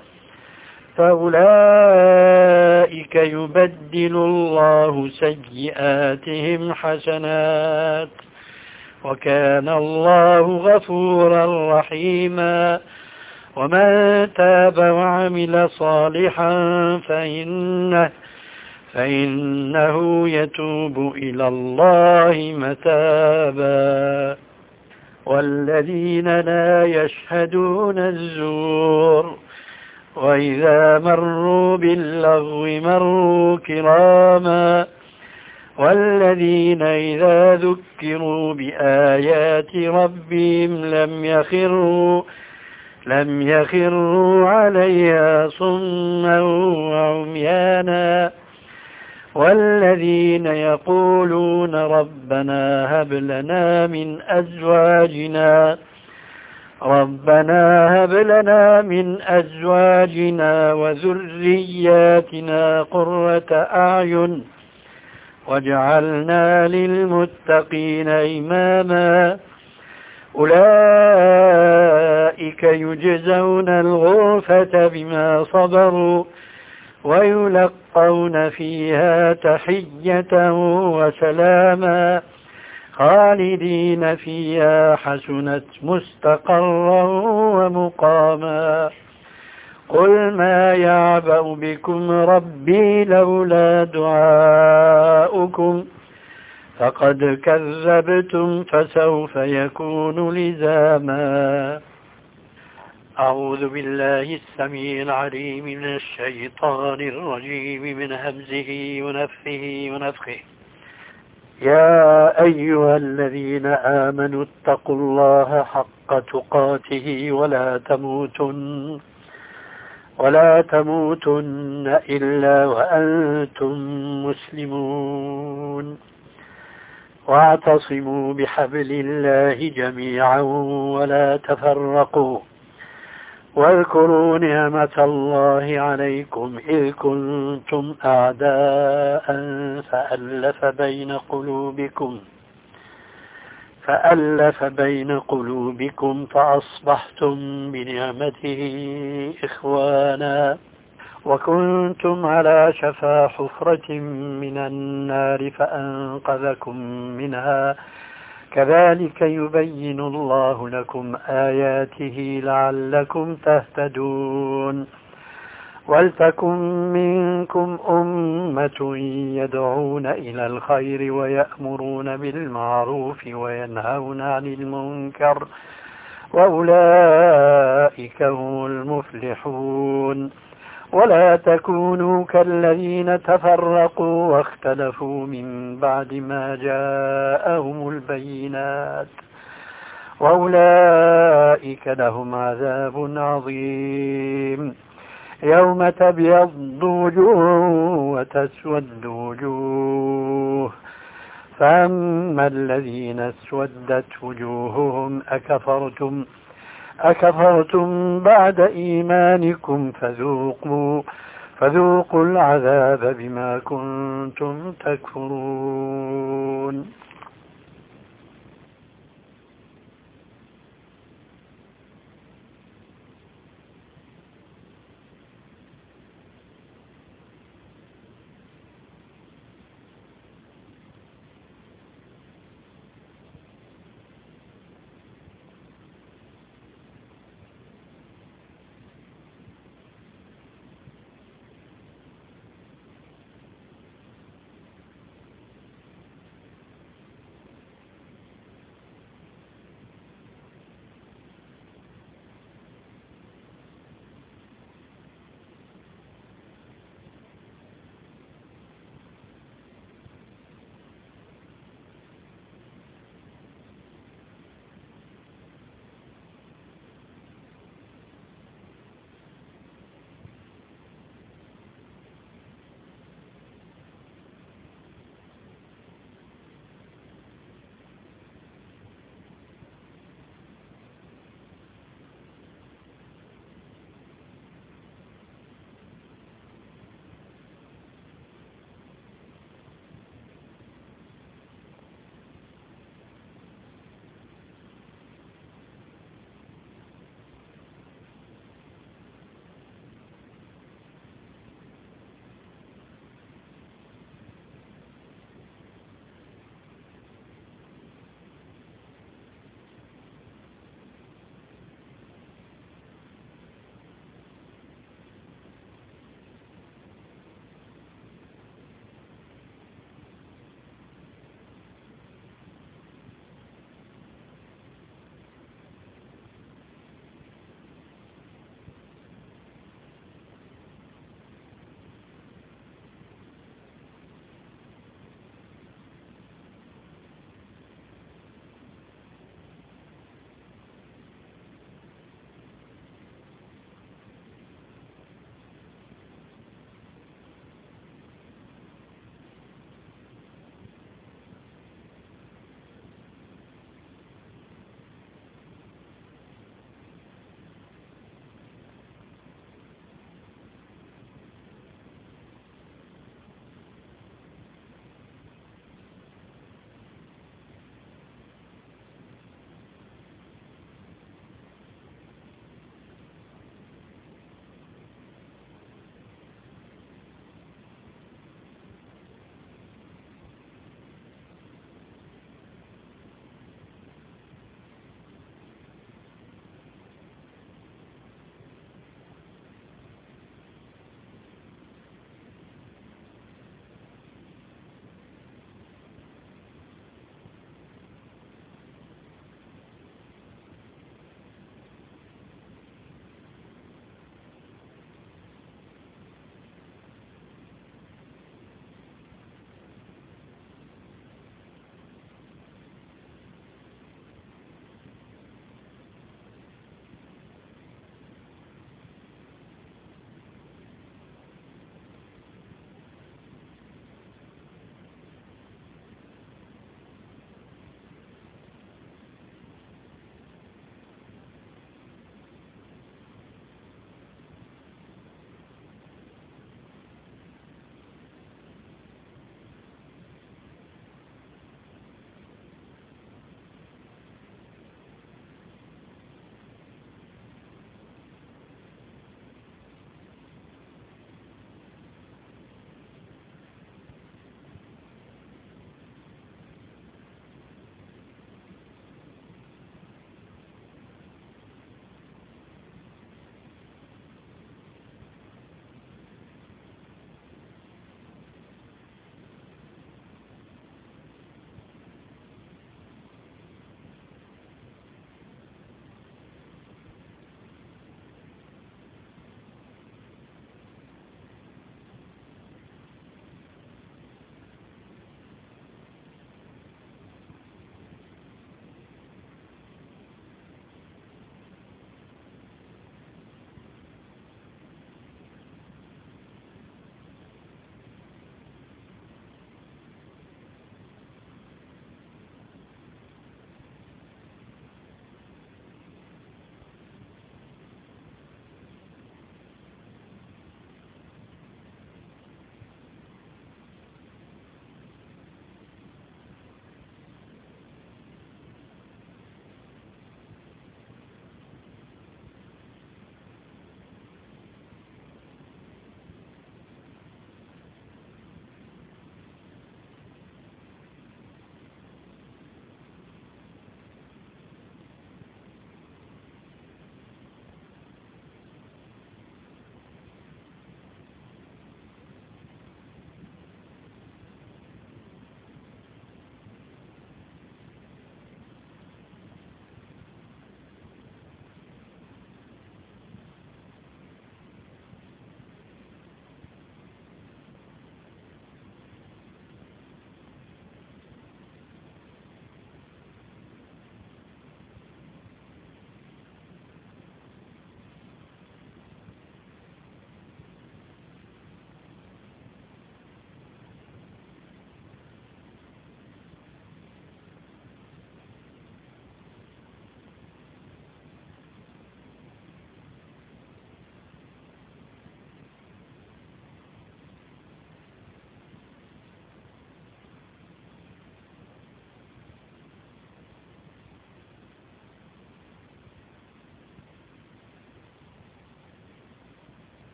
فأولئك يبدل الله سيئاتهم حسنات وكان الله غفورا رحيما. ومن تاب وعمل صالحا فإنه يتوب إلى الله متابا. والذين لا يشهدون الزور وإذا مروا باللغو مروا كراما. والذين إذا ذكروا بآيات ربهم لم يخروا عليها صما وعميانا. والذين يقولون ربنا هب لنا من أزواجنا وذرياتنا قرة أعين واجعلنا للمتقين إماما. أولئك يجزون الغرفة بما صبروا ويلقون فيها تحية وسلاما خالدين فيها حسنت مستقرا ومقاما قل ما يعبأ بكم ربي لولا دعاؤكم فقد كذبتم فسوف يكون لزاما. أعوذ بالله السميع العليم من الشيطان الرجيم من همزه ونفخه ونفخه. يا أيها الذين آمنوا اتقوا الله حق تقاته ولا تموتن إلا وأنتم مسلمون واعتصموا بحبل الله جميعا ولا تفرقوا واذكروا نعمة الله عليكم إذ كنتم أعداء فألف بين قلوبكم فأصبحتم بنعمته إخوانا وكنتم على شفا حفرة من النار فأنقذكم منها كذلك يبين الله لكم آياته لعلكم تهتدون. ولتكن منكم أمة يدعون إلى الخير ويأمرون بالمعروف وينهون عن المنكر وأولئك هم المفلحون. ولا تكونوا كالذين تفرقوا واختلفوا من بعد ما جاءهم البينات وأولئك لهم عذاب عظيم. يوم تبيض وجوه وتسود وجوه فأما الذين اسودت وجوههم أكفرتم بعد إيمانكم فذوقوا العذاب بما كنتم تكفرون.